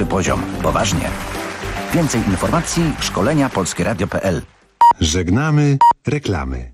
najwyższy poziom. Poważnie. Więcej informacji szkolenia polskieradio.pl. Żegnamy reklamy.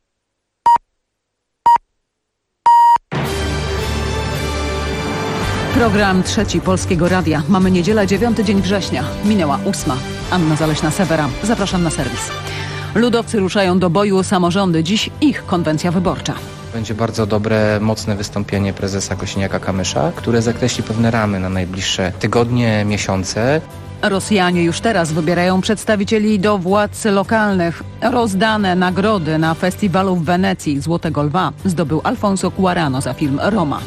Program Trzeci Polskiego Radia. Mamy niedzielę, 9 dzień września. Minęła 8. Anna Zaleśna-Sewera. Zapraszam na serwis. Ludowcy ruszają do boju o samorządy. Dziś ich konwencja wyborcza. Będzie bardzo dobre, mocne wystąpienie prezesa Kosiniaka-Kamysza, które zakreśli pewne ramy na najbliższe tygodnie, miesiące. Rosjanie już teraz wybierają przedstawicieli do władz lokalnych. Rozdane nagrody na festiwalu w Wenecji Złotego Lwa zdobył Alfonso Cuarón za film Roma.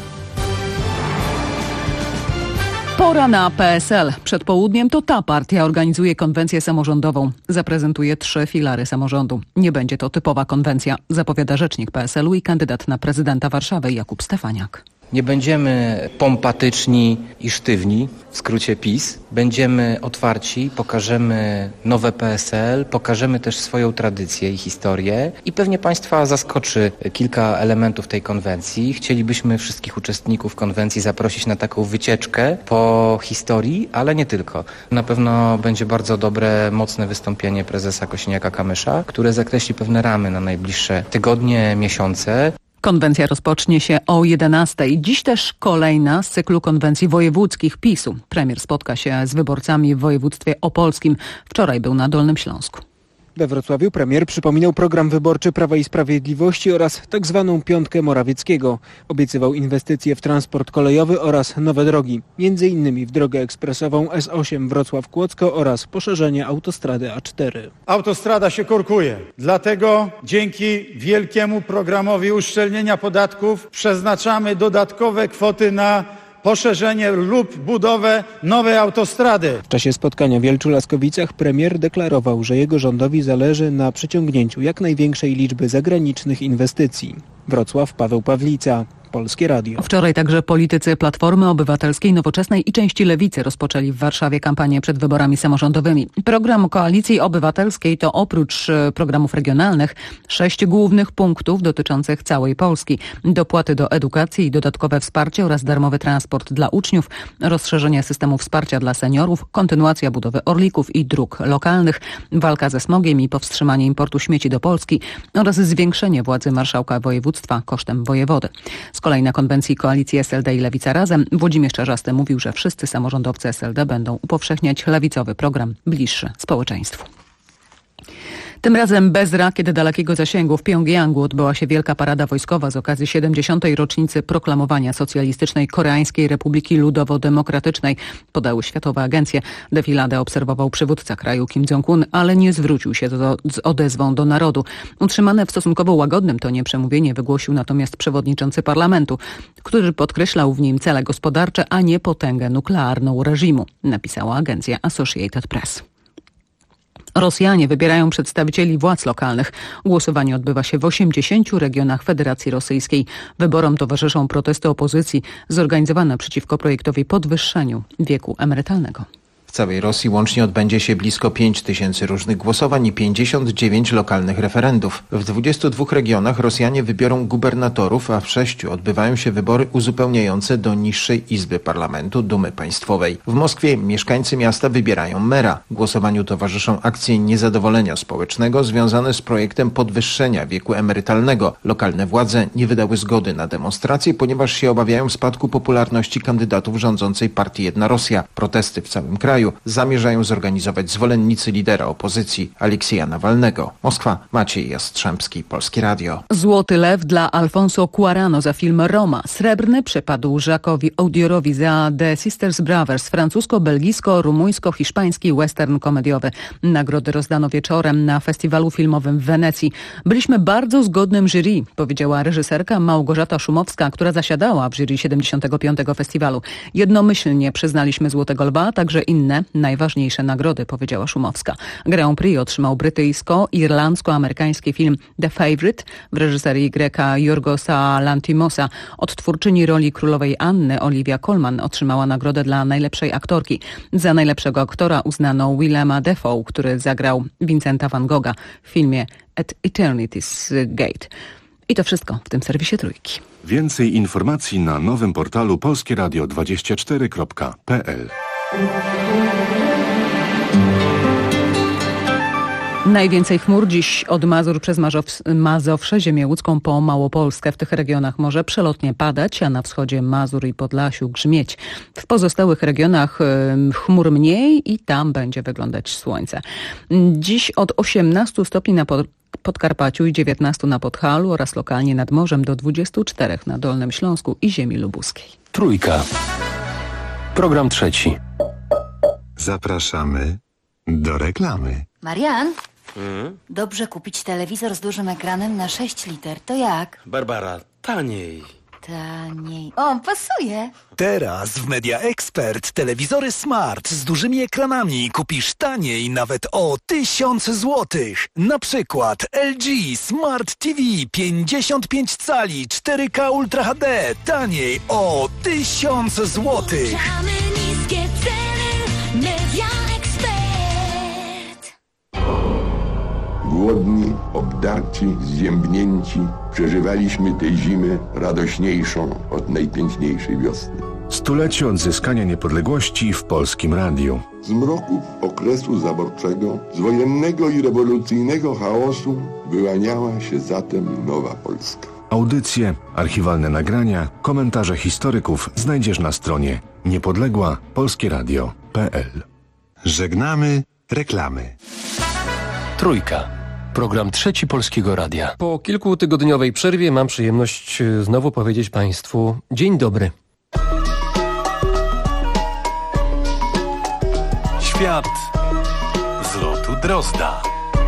Pora na PSL. Przed południem to ta partia organizuje konwencję samorządową. Zaprezentuje 3 filary samorządu. Nie będzie to typowa konwencja, zapowiada rzecznik PSL-u i kandydat na prezydenta Warszawy Jakub Stefaniak. Nie będziemy pompatyczni i sztywni, w skrócie PiS. Będziemy otwarci, pokażemy nowe PSL, pokażemy też swoją tradycję i historię i pewnie Państwa zaskoczy kilka elementów tej konwencji. Chcielibyśmy wszystkich uczestników konwencji zaprosić na taką wycieczkę po historii, ale nie tylko. Na pewno będzie bardzo dobre, mocne wystąpienie prezesa Kosiniaka-Kamysza, które zakreśli pewne ramy na najbliższe tygodnie, miesiące. Konwencja rozpocznie się o 11:00. Dziś też kolejna z cyklu konwencji wojewódzkich PiS-u. Premier spotka się z wyborcami w województwie opolskim. Wczoraj był na Dolnym Śląsku. We Wrocławiu premier przypominał program wyborczy Prawa i Sprawiedliwości oraz tzw. piątkę Morawieckiego. Obiecywał inwestycje w transport kolejowy oraz nowe drogi. Między innymi w drogę ekspresową S8 Wrocław-Kłodzko oraz poszerzenie autostrady A4. Autostrada się korkuje. Dlatego dzięki wielkiemu programowi uszczelnienia podatków przeznaczamy dodatkowe kwoty na poszerzenie lub budowę nowej autostrady. W czasie spotkania w Wielczu-Laskowicach premier deklarował, że jego rządowi zależy na przyciągnięciu jak największej liczby zagranicznych inwestycji. Wrocław, Paweł Pawlica, Polskie Radio. Wczoraj także politycy Platformy Obywatelskiej, Nowoczesnej i części Lewicy rozpoczęli w Warszawie kampanię przed wyborami samorządowymi. Program Koalicji Obywatelskiej to oprócz programów regionalnych 6 głównych punktów dotyczących całej Polski. Dopłaty do edukacji i dodatkowe wsparcie oraz darmowy transport dla uczniów, rozszerzenie systemu wsparcia dla seniorów, kontynuacja budowy orlików i dróg lokalnych, walka ze smogiem i powstrzymanie importu śmieci do Polski oraz zwiększenie władzy marszałka województwa kosztem wojewody. Z kolei na konwencji koalicji SLD i Lewica Razem Włodzimierz Czarzasty mówił, że wszyscy samorządowcy SLD będą upowszechniać lewicowy program bliższy społeczeństwu. Tym razem bez rakiet dalekiego zasięgu w Pjongjangu odbyła się wielka parada wojskowa z okazji 70. rocznicy proklamowania Socjalistycznej Koreańskiej Republiki Ludowo-Demokratycznej, podały światowe agencje. Defiladę obserwował przywódca kraju Kim Jong-un, ale nie zwrócił się z odezwą do narodu. Utrzymane w stosunkowo łagodnym tonie przemówienie wygłosił natomiast przewodniczący parlamentu, który podkreślał w nim cele gospodarcze, a nie potęgę nuklearną reżimu, napisała agencja Associated Press. Rosjanie wybierają przedstawicieli władz lokalnych. Głosowanie odbywa się w 80 regionach Federacji Rosyjskiej. Wyborom towarzyszą protesty opozycji zorganizowane przeciwko projektowi podwyższeniu wieku emerytalnego. W całej Rosji łącznie odbędzie się blisko 5 000 różnych głosowań i 59 lokalnych referendów. W 22 regionach Rosjanie wybiorą gubernatorów, a w 6 odbywają się wybory uzupełniające do niższej izby parlamentu Dumy Państwowej. W Moskwie mieszkańcy miasta wybierają mera. Głosowaniu towarzyszą akcje niezadowolenia społecznego związane z projektem podwyższenia wieku emerytalnego. Lokalne władze nie wydały zgody na demonstracje, ponieważ się obawiają spadku popularności kandydatów rządzącej partii Jedna Rosja. Protesty w całym kraju zamierzają zorganizować zwolennicy lidera opozycji Aleksieja Nawalnego. Moskwa, Maciej Jastrzębski, Polskie Radio. Złoty Lew dla Alfonso Cuarón za film Roma. Srebrny przypadł Jacques'owi Audiorowi za The Sisters Brothers, francusko-belgijsko-rumuńsko-hiszpański western komediowy. Nagrody rozdano wieczorem na festiwalu filmowym w Wenecji. Byliśmy bardzo zgodnym jury, powiedziała reżyserka Małgorzata Szumowska, która zasiadała w jury 75. festiwalu. Jednomyślnie przyznaliśmy Złotego Lwa, także inne najważniejsze nagrody, powiedziała Szumowska. Grand Prix otrzymał brytyjsko-irlandzko-amerykański film The Favourite w reżyserii Greka Yorgosa Lanthimosa. Odtwórczyni roli królowej Anny Olivia Colman otrzymała nagrodę dla najlepszej aktorki. Za najlepszego aktora uznano Willema Dafoe, który zagrał Vincenta van Gogha w filmie At Eternity's Gate. I to wszystko w tym serwisie Trójki. Więcej informacji na nowym portalu polskieradio24.pl. Najwięcej chmur dziś od Mazur przez Mazowsze, ziemię łódzką po Małopolskę. W tych regionach może przelotnie padać, a na wschodzie Mazur i Podlasiu grzmieć. W pozostałych regionach chmur mniej i tam będzie wyglądać słońce. Dziś od 18 stopni na Podkarpaciu i 19 na Podhalu oraz lokalnie nad morzem do 24 na Dolnym Śląsku i ziemi lubuskiej. Trójka. Program trzeci. Zapraszamy do reklamy. Marian, dobrze kupić telewizor z dużym ekranem na 6 liter. To jak? Barbara, taniej. Taniej. O, pasuje. Teraz w Media Expert telewizory smart z dużymi ekranami kupisz taniej nawet o 1000 złotych. Na przykład LG Smart TV 55 cali 4K Ultra HD taniej o 1000 złotych. Niskie ceny, Media Expert. Głodni, obdarci, zziębnięci, przeżywaliśmy tę zimę radośniejszą od najpiękniejszej wiosny. Stulecie odzyskania niepodległości w Polskim Radiu. Z mroków okresu zaborczego, z wojennego i rewolucyjnego chaosu wyłaniała się zatem nowa Polska. Audycje, archiwalne nagrania, komentarze historyków znajdziesz na stronie niepodległapolskieradio.pl. Żegnamy reklamy. Trójka. Program trzeci Polskiego Radia. Po kilkutygodniowej przerwie mam przyjemność znowu powiedzieć Państwu dzień dobry. Świat z lotu Drozda.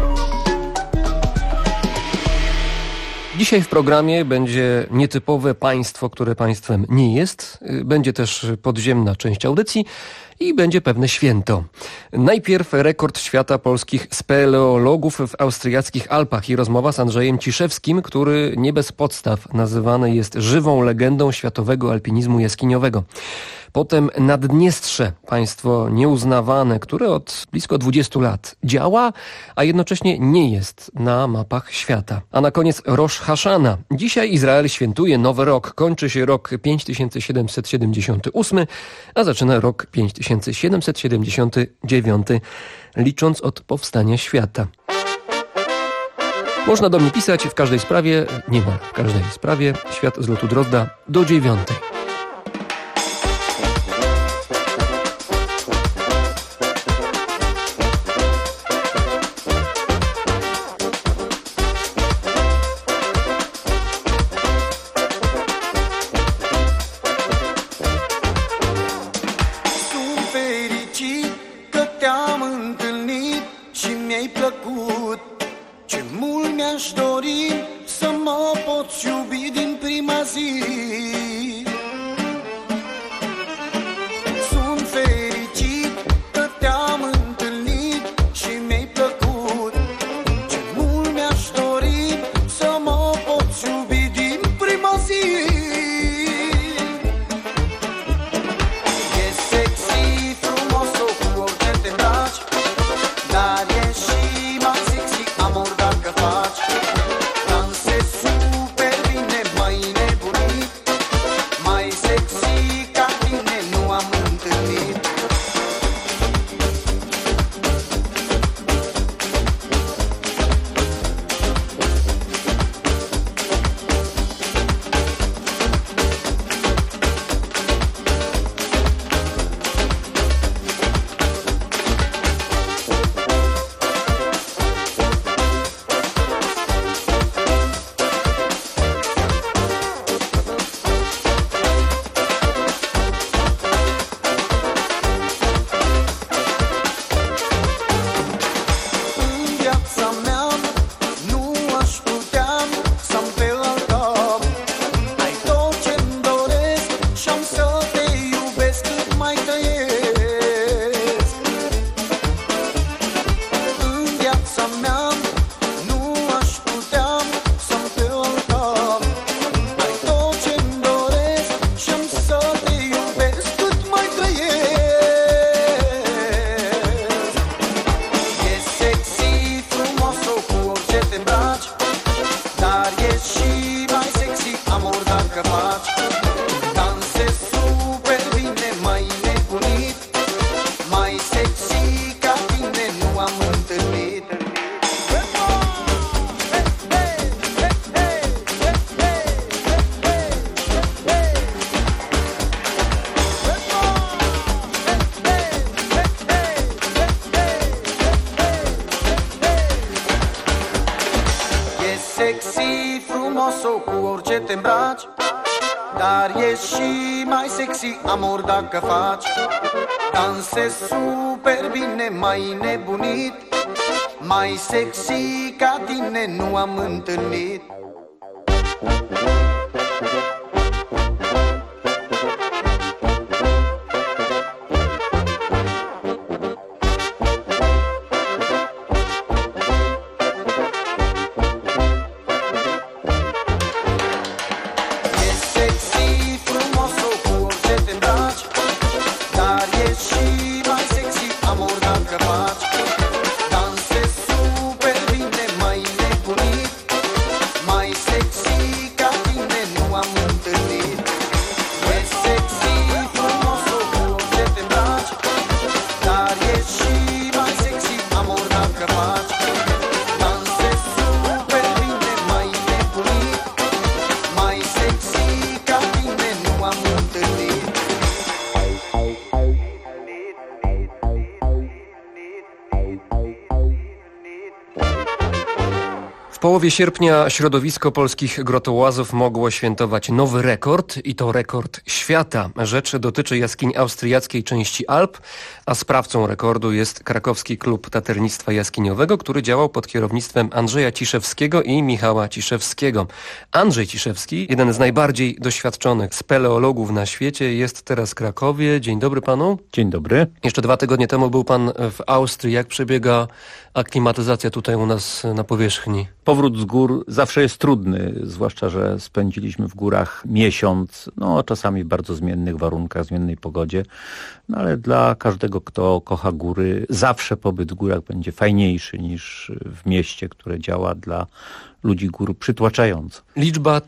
Dzisiaj w programie będzie nietypowe państwo, które państwem nie jest. Będzie też podziemna część audycji i będzie pewne święto. Najpierw rekord świata polskich speleologów w austriackich Alpach i rozmowa z Andrzejem Ciszewskim, który nie bez podstaw nazywany jest żywą legendą światowego alpinizmu jaskiniowego. Potem Naddniestrze, państwo nieuznawane, które od blisko 20 lat działa, a jednocześnie nie jest na mapach świata. A na koniec Rosh Hashana. Dzisiaj Izrael świętuje Nowy Rok. Kończy się rok 5778, a zaczyna rok 5779, licząc od powstania świata. Można do mnie pisać w każdej sprawie, niemal w każdej sprawie, Świat z lotu Drozda do 9. sexy ca tine nu am întâlnit. E sexy, frumos-o cu orice te îmbraci, dar e și mai sexy, amor, dacă faci. Dansezi super bine, mai nebunit, mai sexy ca tine nu am întâlnit. W połowie sierpnia środowisko polskich grotołazów mogło świętować nowy rekord i to rekord świata. Rzecz dotyczy jaskini austriackiej części Alp, a sprawcą rekordu jest krakowski klub taternictwa jaskiniowego, który działał pod kierownictwem Andrzeja Ciszewskiego i Michała Ciszewskiego. Andrzej Ciszewski, jeden z najbardziej doświadczonych speleologów na świecie, jest teraz w Krakowie. Dzień dobry panu. Dzień dobry. Jeszcze 2 tygodnie temu był pan w Austrii. Jak przebiega aklimatyzacja tutaj u nas na powierzchni? Powrót z gór zawsze jest trudny, zwłaszcza że spędziliśmy w górach miesiąc, czasami w bardzo zmiennych warunkach, zmiennej pogodzie, ale dla każdego, kto kocha góry, zawsze pobyt w górach będzie fajniejszy niż w mieście, które działa dla ludzi gór przytłaczająco. Liczba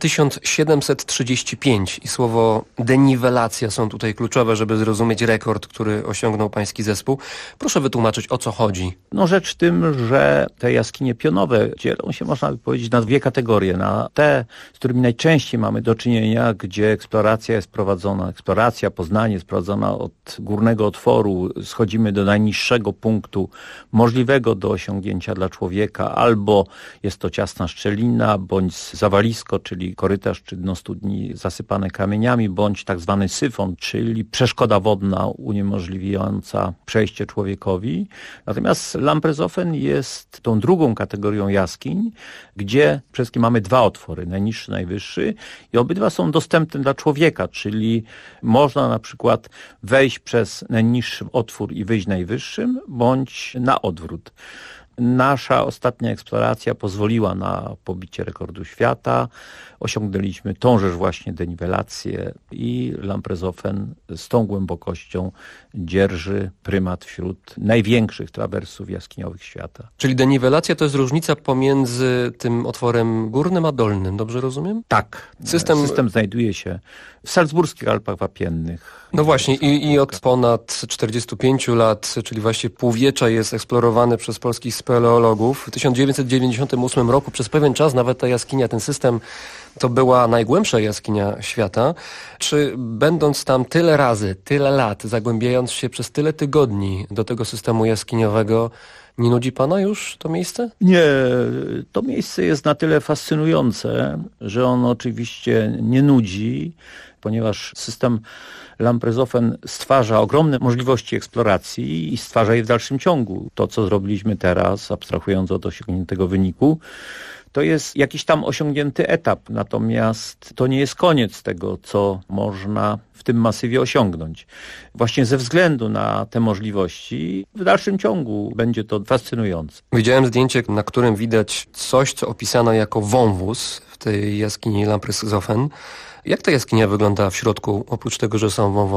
1735 i słowo deniwelacja są tutaj kluczowe, żeby zrozumieć rekord, który osiągnął pański zespół. Proszę wytłumaczyć, o co chodzi. Rzecz w tym, że te jaskinie pionowe dzielą się, można by powiedzieć, na 2 kategorie. Na te, z którymi najczęściej mamy do czynienia, gdzie eksploracja jest prowadzona, poznanie jest prowadzona od górnego otworu, schodzimy do najniższego punktu możliwego do osiągnięcia dla człowieka, albo jest to ciasna szczelina, bądź zawalisko, czyli korytarz czy dno studni zasypane kamieniami, bądź tak zwany syfon, czyli przeszkoda wodna uniemożliwiająca przejście człowiekowi. Natomiast Lamprezofen jest tą drugą kategorią jaskiń, gdzie przede wszystkim mamy 2 otwory, najniższy, najwyższy, i obydwa są dostępne dla człowieka, czyli można na przykład wejść przez najniższy otwór i wyjść najwyższym, bądź na odwrót. Nasza ostatnia eksploracja pozwoliła na pobicie rekordu świata. Osiągnęliśmy tążeż właśnie deniwelację i Lamprezofen z tą głębokością dzierży prymat wśród największych trawersów jaskiniowych świata. Czyli deniwelacja to jest różnica pomiędzy tym otworem górnym a dolnym, dobrze rozumiem? Tak. System znajduje się w salzburskich Alpach Wapiennych. No właśnie i od ponad 45 lat, czyli właśnie półwiecza, jest eksplorowany przez polskich speleologów. W 1998 roku przez pewien czas nawet ta jaskinia, ten system, to była najgłębsza jaskinia świata. Czy będąc tam tyle razy, tyle lat, zagłębiając się przez tyle tygodni do tego systemu jaskiniowego, nie nudzi pana już to miejsce? Nie, to miejsce jest na tyle fascynujące, że ono oczywiście nie nudzi, ponieważ system Lamprezofen stwarza ogromne możliwości eksploracji i stwarza je w dalszym ciągu. To, co zrobiliśmy teraz, abstrahując od osiągniętego wyniku, to jest jakiś tam osiągnięty etap, natomiast to nie jest koniec tego, co można w tym masywie osiągnąć. Właśnie ze względu na te możliwości w dalszym ciągu będzie to fascynujące. Widziałem zdjęcie, na którym widać coś, co opisano jako wąwóz w tej jaskini Lamprezofen. Jak ta jaskinia wygląda w środku, oprócz tego, że są wąwozy?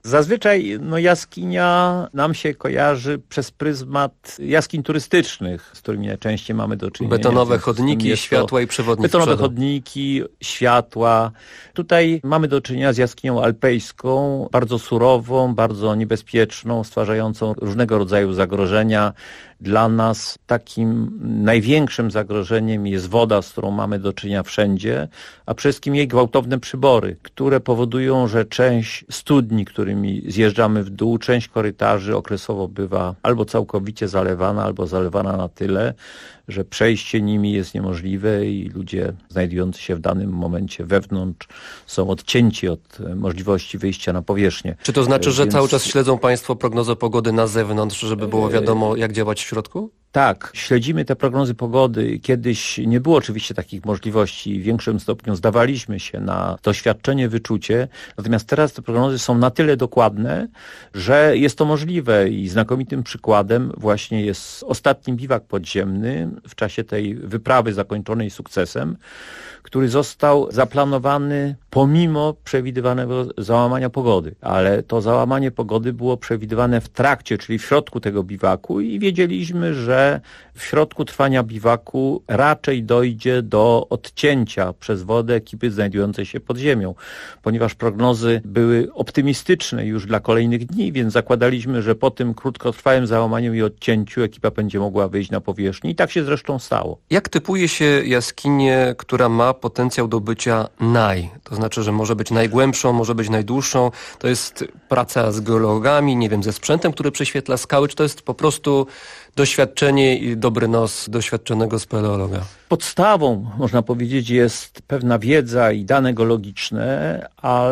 Zazwyczaj jaskinia nam się kojarzy przez pryzmat jaskiń turystycznych, z którymi najczęściej mamy do czynienia. Betonowe chodniki, światła i przewodnik. Betonowe chodniki, światła. Tutaj mamy do czynienia z jaskinią alpejską, bardzo surową, bardzo niebezpieczną, stwarzającą różnego rodzaju zagrożenia. Dla nas takim największym zagrożeniem jest woda, z którą mamy do czynienia wszędzie, a przede wszystkim jej gwałtowne przybory, które powodują, że część studni, którymi zjeżdżamy w dół, część korytarzy okresowo bywa albo całkowicie zalewana, albo zalewana na tyle, że przejście nimi jest niemożliwe i ludzie znajdujący się w danym momencie wewnątrz są odcięci od możliwości wyjścia na powierzchnię. Czy to znaczy, że cały czas śledzą Państwo prognozę pogody na zewnątrz, żeby było wiadomo, jak działać w środku? Tak, śledzimy te prognozy pogody. Kiedyś nie było oczywiście takich możliwości. W większym stopniu zdawaliśmy się na doświadczenie, wyczucie. Natomiast teraz te prognozy są na tyle dokładne, że jest to możliwe i znakomitym przykładem właśnie jest ostatni biwak podziemny w czasie tej wyprawy zakończonej sukcesem, który został zaplanowany pomimo przewidywanego załamania pogody. Ale to załamanie pogody było przewidywane w trakcie, czyli w środku tego biwaku i wiedzieliśmy, że w środku trwania biwaku raczej dojdzie do odcięcia przez wodę ekipy znajdującej się pod ziemią, ponieważ prognozy były optymistyczne już dla kolejnych dni, więc zakładaliśmy, że po tym krótkotrwałym załamaniu i odcięciu ekipa będzie mogła wyjść na powierzchnię i tak się zresztą stało. Jak typuje się jaskinię, która ma potencjał do bycia to znaczy, że może być najgłębszą, może być najdłuższą? To jest praca z geologami, nie wiem, ze sprzętem, który prześwietla skały, czy to jest po prostu doświadczenie i dobry nos doświadczonego speleologa? Podstawą, można powiedzieć, jest pewna wiedza i dane geologiczne,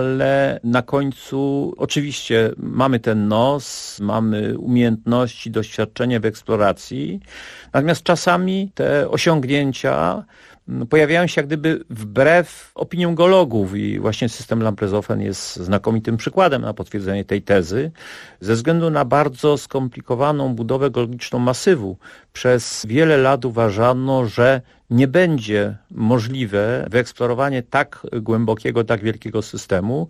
ale na końcu oczywiście mamy ten nos, mamy umiejętności, doświadczenie w eksploracji, natomiast czasami te osiągnięcia pojawiają się jak gdyby wbrew opiniom geologów i właśnie system Lamprezofen jest znakomitym przykładem na potwierdzenie tej tezy. Ze względu na bardzo skomplikowaną budowę geologiczną masywu przez wiele lat uważano, że nie będzie możliwe wyeksplorowanie tak głębokiego, tak wielkiego systemu,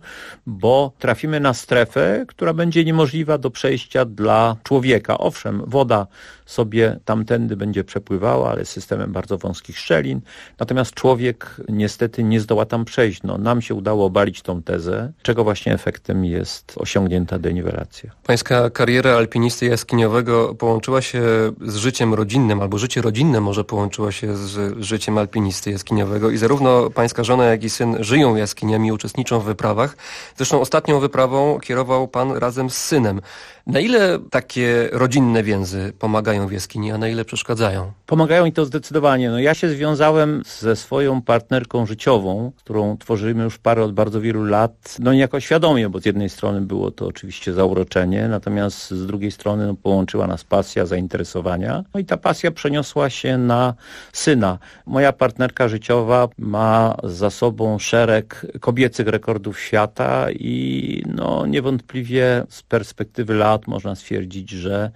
bo trafimy na strefę, która będzie niemożliwa do przejścia dla człowieka. Owszem, woda sobie tamtędy będzie przepływała, ale systemem bardzo wąskich szczelin, natomiast człowiek niestety nie zdoła tam przejść. Nam się udało obalić tą tezę, czego właśnie efektem jest osiągnięta deniwelacja. Pańska kariera alpinisty jaskiniowego połączyła się z życiem rodzinnym, albo życie rodzinne może połączyło się z życiem alpinisty jaskiniowego i zarówno pańska żona, jak i syn żyją jaskiniami, uczestniczą w wyprawach. Zresztą ostatnią wyprawą kierował pan razem z synem. Na ile takie rodzinne więzy pomagają w jaskini, a na ile przeszkadzają? Pomagają i to zdecydowanie. Ja się związałem ze swoją partnerką życiową, którą tworzymy już parę od bardzo wielu lat, niejako świadomie, bo z jednej strony było to oczywiście zauroczenie, natomiast z drugiej strony połączyła nas pasja, zainteresowania. I ta pasja przeniosła się na syna. Moja partnerka życiowa ma za sobą szereg kobiecych rekordów świata i niewątpliwie z perspektywy lat można stwierdzić, że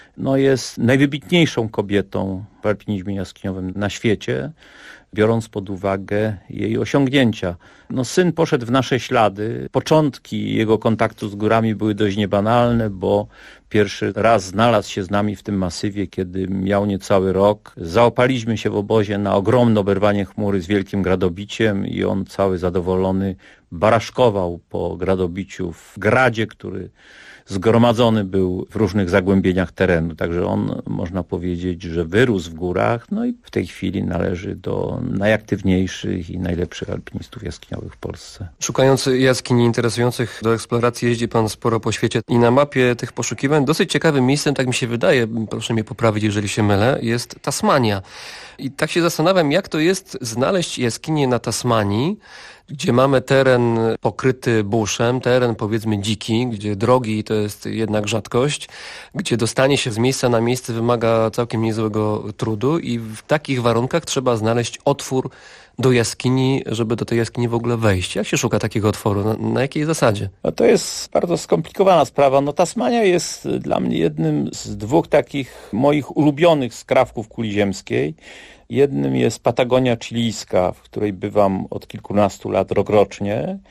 jest najwybitniejszą kobietą w alpinizmie jaskiniowym na świecie, biorąc pod uwagę jej osiągnięcia. Syn poszedł w nasze ślady. Początki jego kontaktu z górami były dość niebanalne, bo pierwszy raz znalazł się z nami w tym masywie, kiedy miał niecały rok. Zaopaliśmy się w obozie na ogromne oberwanie chmury z wielkim gradobiciem i on cały zadowolony baraszkował po gradobiciu w gradzie, który zgromadzony był w różnych zagłębieniach terenu. Także on, można powiedzieć, że wyrósł w górach, i w tej chwili należy do najaktywniejszych i najlepszych alpinistów jaskiniowych w Polsce. Szukając jaskini interesujących do eksploracji, jeździ pan sporo po świecie i na mapie tych poszukiwań dosyć ciekawym miejscem, tak mi się wydaje, proszę mnie poprawić, jeżeli się mylę, jest Tasmania. I tak się zastanawiam, jak to jest znaleźć jaskinię na Tasmanii, gdzie mamy teren pokryty buszem, teren powiedzmy dziki, gdzie drogi to jest jednak rzadkość, gdzie dostanie się z miejsca na miejsce wymaga całkiem niezłego trudu i w takich warunkach trzeba znaleźć otwór do jaskini, żeby do tej jaskini w ogóle wejść. Jak się szuka takiego otworu? Na jakiej zasadzie? To jest bardzo skomplikowana sprawa. Tasmania jest dla mnie jednym z dwóch takich moich ulubionych skrawków kuli ziemskiej. Jednym jest Patagonia chilijska, w której bywam od kilkunastu lat rokrocznie.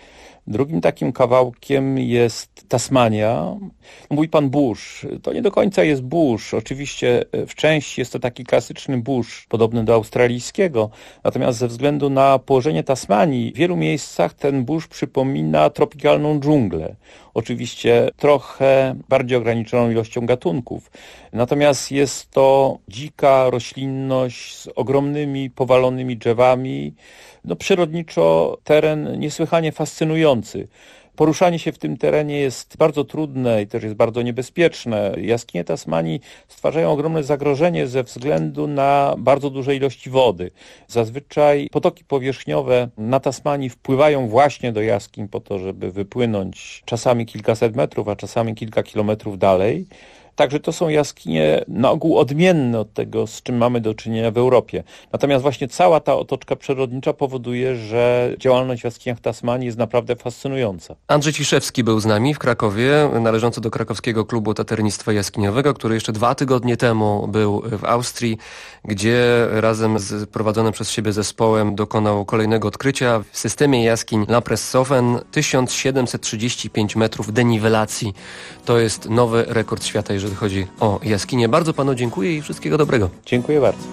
Drugim takim kawałkiem jest Tasmania. Mówi pan burz. To nie do końca jest burz. Oczywiście w części jest to taki klasyczny burz, podobny do australijskiego. Natomiast ze względu na położenie Tasmanii, w wielu miejscach ten burz przypomina tropikalną dżunglę. Oczywiście trochę bardziej ograniczoną ilością gatunków. Natomiast jest to dzika roślinność z ogromnymi, powalonymi drzewami. Przyrodniczo teren niesłychanie fascynujący. Poruszanie się w tym terenie jest bardzo trudne i też jest bardzo niebezpieczne. Jaskinie Tasmanii stwarzają ogromne zagrożenie ze względu na bardzo duże ilości wody. Zazwyczaj potoki powierzchniowe na Tasmanii wpływają właśnie do jaskiń po to, żeby wypłynąć czasami kilkaset metrów, a czasami kilka kilometrów dalej. Także to są jaskinie na ogół odmienne od tego, z czym mamy do czynienia w Europie. Natomiast właśnie cała ta otoczka przyrodnicza powoduje, że działalność w jaskiniach Tasmanii jest naprawdę fascynująca. Andrzej Ciszewski był z nami w Krakowie, należący do krakowskiego klubu taternictwa jaskiniowego, który jeszcze 2 tygodnie temu był w Austrii, gdzie razem z prowadzonym przez siebie zespołem dokonał kolejnego odkrycia w systemie jaskiń La Pressofen 1735 metrów deniwelacji. To jest nowy rekord świata, jeżeli chodzi o jaskinie. Bardzo panu dziękuję i wszystkiego dobrego. Dziękuję bardzo.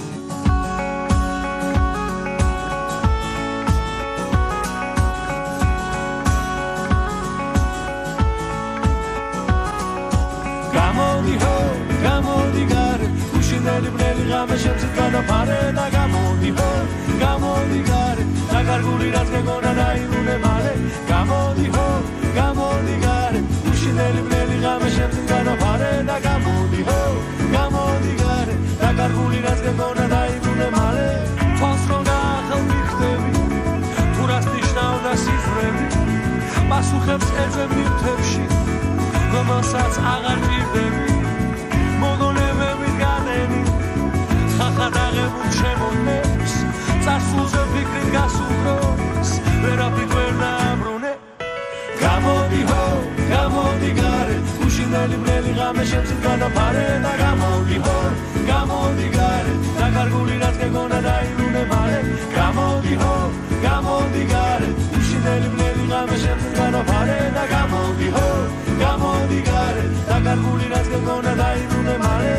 მასუხებს ეძებნი მთებში რომელსაც აღარ ჭირდები მოგონებებით განენი ხახადაღებულ შემოვნებს წარსულზე ფიქრით გასუბროს ვერაფრით ვერ დააბრუნე გამოდი ho გამოდი გარე უშინელი ბრელი ღამე შემცირ განაფარე და გამოდი ho გამოდი გარე დაკარგული რაც გეგონა დაიბრუნე მალე გამოდი ho გამოდი გარე უშინელი ბრელი ღამე შემცირ განაფარე და გამოდი ho გამოდი გარე დაკარგული რაც გეგონა დაიბრუნე მალე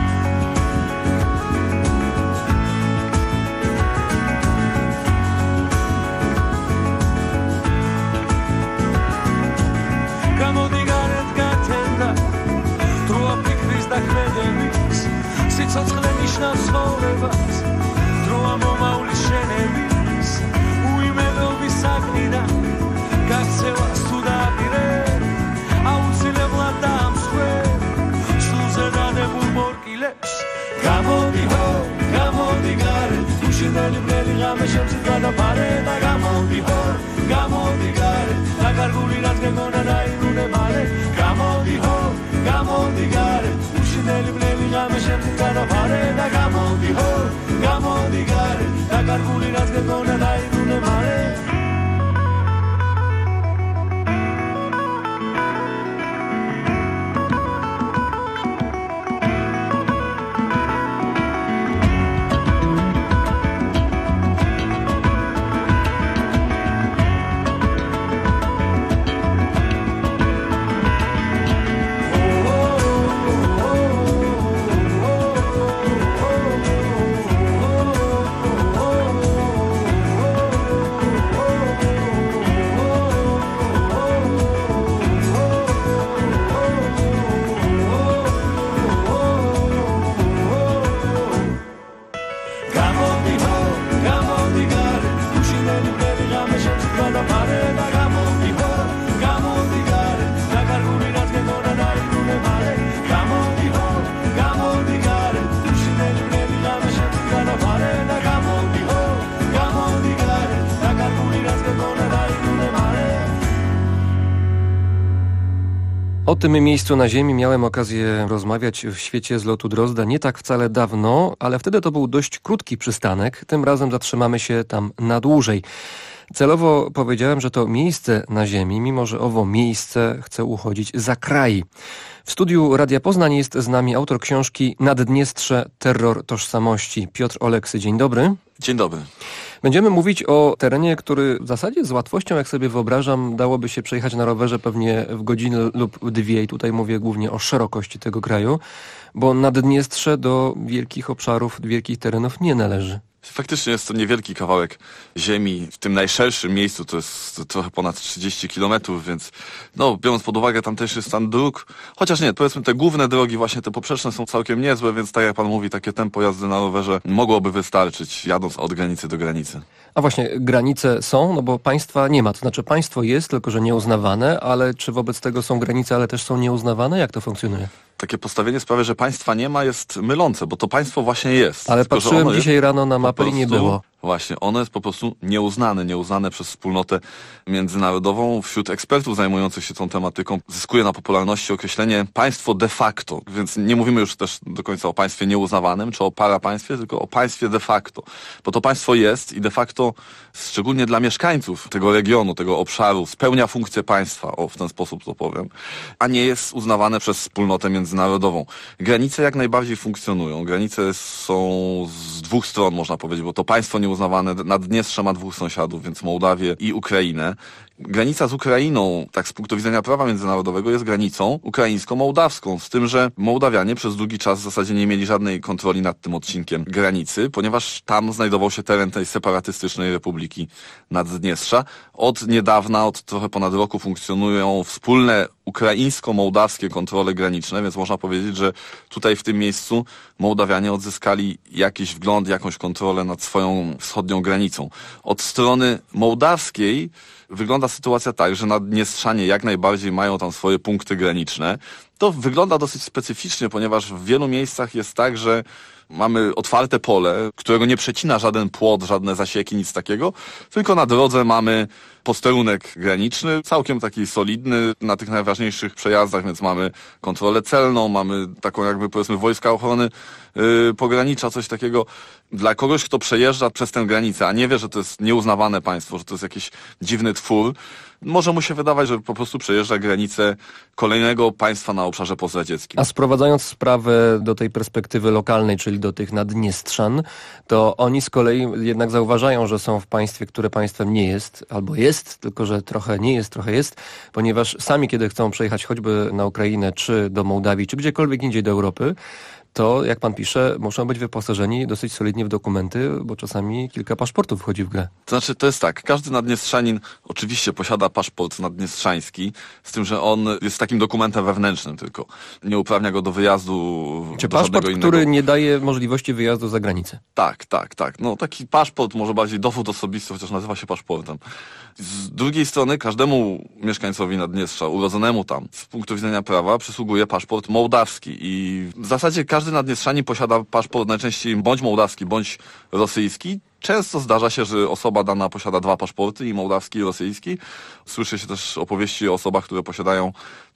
სიცოცხლე ნიშნავს ცხოვრებას დროა მომავლის შენების უიმედობის საგნიდან გაქცევას თუ დააპირე აუცილებლად დაამსხვე სულზე დადებულ მორკილებს გამოდი ho გამოდი გარე უშინელი ბრელი ღამე შემცირ განაფარე და გამოდი ho გამოდი გარე დაკარგული რაც გეგონა დაიბრუნე მალე გამოდი ho გამოდი გარე უშინელი ბრელი ღამე შემცირ განაფარე და გამოდი ho გამოდი გარე დაკარგული რაც გეგონა დაიბრუნე მალე O tym miejscu na Ziemi miałem okazję rozmawiać w świecie z lotu Drozda nie tak wcale dawno, ale wtedy to był dość krótki przystanek. Tym razem zatrzymamy się tam na dłużej. Celowo powiedziałem, że to miejsce na ziemi, mimo że owo miejsce chce uchodzić za kraj. W studiu Radia Poznań jest z nami autor książki Naddniestrze – terror tożsamości. Piotr Oleksy, dzień dobry. Dzień dobry. Będziemy mówić o terenie, który w zasadzie z łatwością, jak sobie wyobrażam, dałoby się przejechać na rowerze pewnie w godzinę lub dwie. I tutaj mówię głównie o szerokości tego kraju, bo Naddniestrze do wielkich obszarów, wielkich terenów nie należy. Faktycznie jest to niewielki kawałek ziemi. W tym najszerszym miejscu to jest trochę ponad 30 kilometrów, więc biorąc pod uwagę tamtejszy stan dróg, chociaż nie, powiedzmy te główne drogi, właśnie te poprzeczne są całkiem niezłe, więc tak jak pan mówi, takie tempo jazdy na rowerze mogłoby wystarczyć, jadąc od granicy do granicy. A właśnie, granice są, bo państwa nie ma. To znaczy państwo jest, tylko że nieuznawane, ale czy wobec tego są granice, ale też są nieuznawane? Jak to funkcjonuje? Takie postawienie sprawy, że państwa nie ma, jest mylące, bo to państwo właśnie jest. Ale tylko, patrzyłem dzisiaj rano na mapę i nie było. Właśnie, ono jest po prostu nieuznane przez wspólnotę międzynarodową. Wśród ekspertów zajmujących się tą tematyką zyskuje na popularności określenie państwo de facto, więc nie mówimy już też do końca o państwie nieuznawanym, czy o parapaństwie, tylko o państwie de facto. Bo to państwo jest i de facto, szczególnie dla mieszkańców tego regionu, tego obszaru, spełnia funkcję państwa, w ten sposób to powiem, a nie jest uznawane przez wspólnotę międzynarodową. Granice jak najbardziej funkcjonują. Granice są z dwóch stron, można powiedzieć, bo to państwo nieuznawane Naddniestrze ma dwóch sąsiadów, więc Mołdawię i Ukrainę. Granica z Ukrainą, tak z punktu widzenia prawa międzynarodowego, jest granicą ukraińsko-mołdawską, z tym, że Mołdawianie przez długi czas w zasadzie nie mieli żadnej kontroli nad tym odcinkiem granicy, ponieważ tam znajdował się teren tej separatystycznej Republiki Naddniestrza. Od niedawna, od trochę ponad roku funkcjonują wspólne ukraińsko-mołdawskie kontrole graniczne, więc można powiedzieć, że tutaj w tym miejscu Mołdawianie odzyskali jakiś wgląd, jakąś kontrolę nad swoją wschodnią granicą. Od strony mołdawskiej wygląda sytuacja tak, że Naddniestrzanie jak najbardziej mają tam swoje punkty graniczne. To wygląda dosyć specyficznie, ponieważ w wielu miejscach jest tak, że mamy otwarte pole, którego nie przecina żaden płot, żadne zasieki, nic takiego, tylko na drodze mamy posterunek graniczny, całkiem taki solidny na tych najważniejszych przejazdach, więc mamy kontrolę celną, mamy taką jakby powiedzmy wojska ochrony pogranicza, coś takiego. Dla kogoś, kto przejeżdża przez tę granicę, a nie wie, że to jest nieuznawane państwo, że to jest jakiś dziwny twór, może mu się wydawać, że po prostu przejeżdża granicę kolejnego państwa na obszarze postradzieckim. A sprowadzając sprawę do tej perspektywy lokalnej, czyli do tych Naddniestrzan, to oni z kolei jednak zauważają, że są w państwie, które państwem nie jest, albo jest, tylko że trochę nie jest, trochę jest, ponieważ sami, kiedy chcą przejechać choćby na Ukrainę, czy do Mołdawii, czy gdziekolwiek indziej do Europy, to, jak pan pisze, muszą być wyposażeni dosyć solidnie w dokumenty, bo czasami kilka paszportów wchodzi w grę. To znaczy, to jest tak, każdy Naddniestrzanin oczywiście posiada paszport naddniestrzański, z tym, że on jest takim dokumentem wewnętrznym tylko. Nie uprawnia go do wyjazdu Czy do paszport, żadnego innego. który nie daje możliwości wyjazdu za granicę? Tak. Taki paszport, może bardziej dowód osobisty, chociaż nazywa się paszportem. Z drugiej strony każdemu mieszkańcowi Naddniestrza, urodzonemu tam, z punktu widzenia prawa, przysługuje paszport mołdawski i w zasadzie każdy Naddniestrzanin posiada paszport najczęściej bądź mołdawski, bądź rosyjski. Często zdarza się, że osoba dana posiada dwa paszporty, i mołdawski, i rosyjski. Słyszy się też opowieści o osobach, które posiadają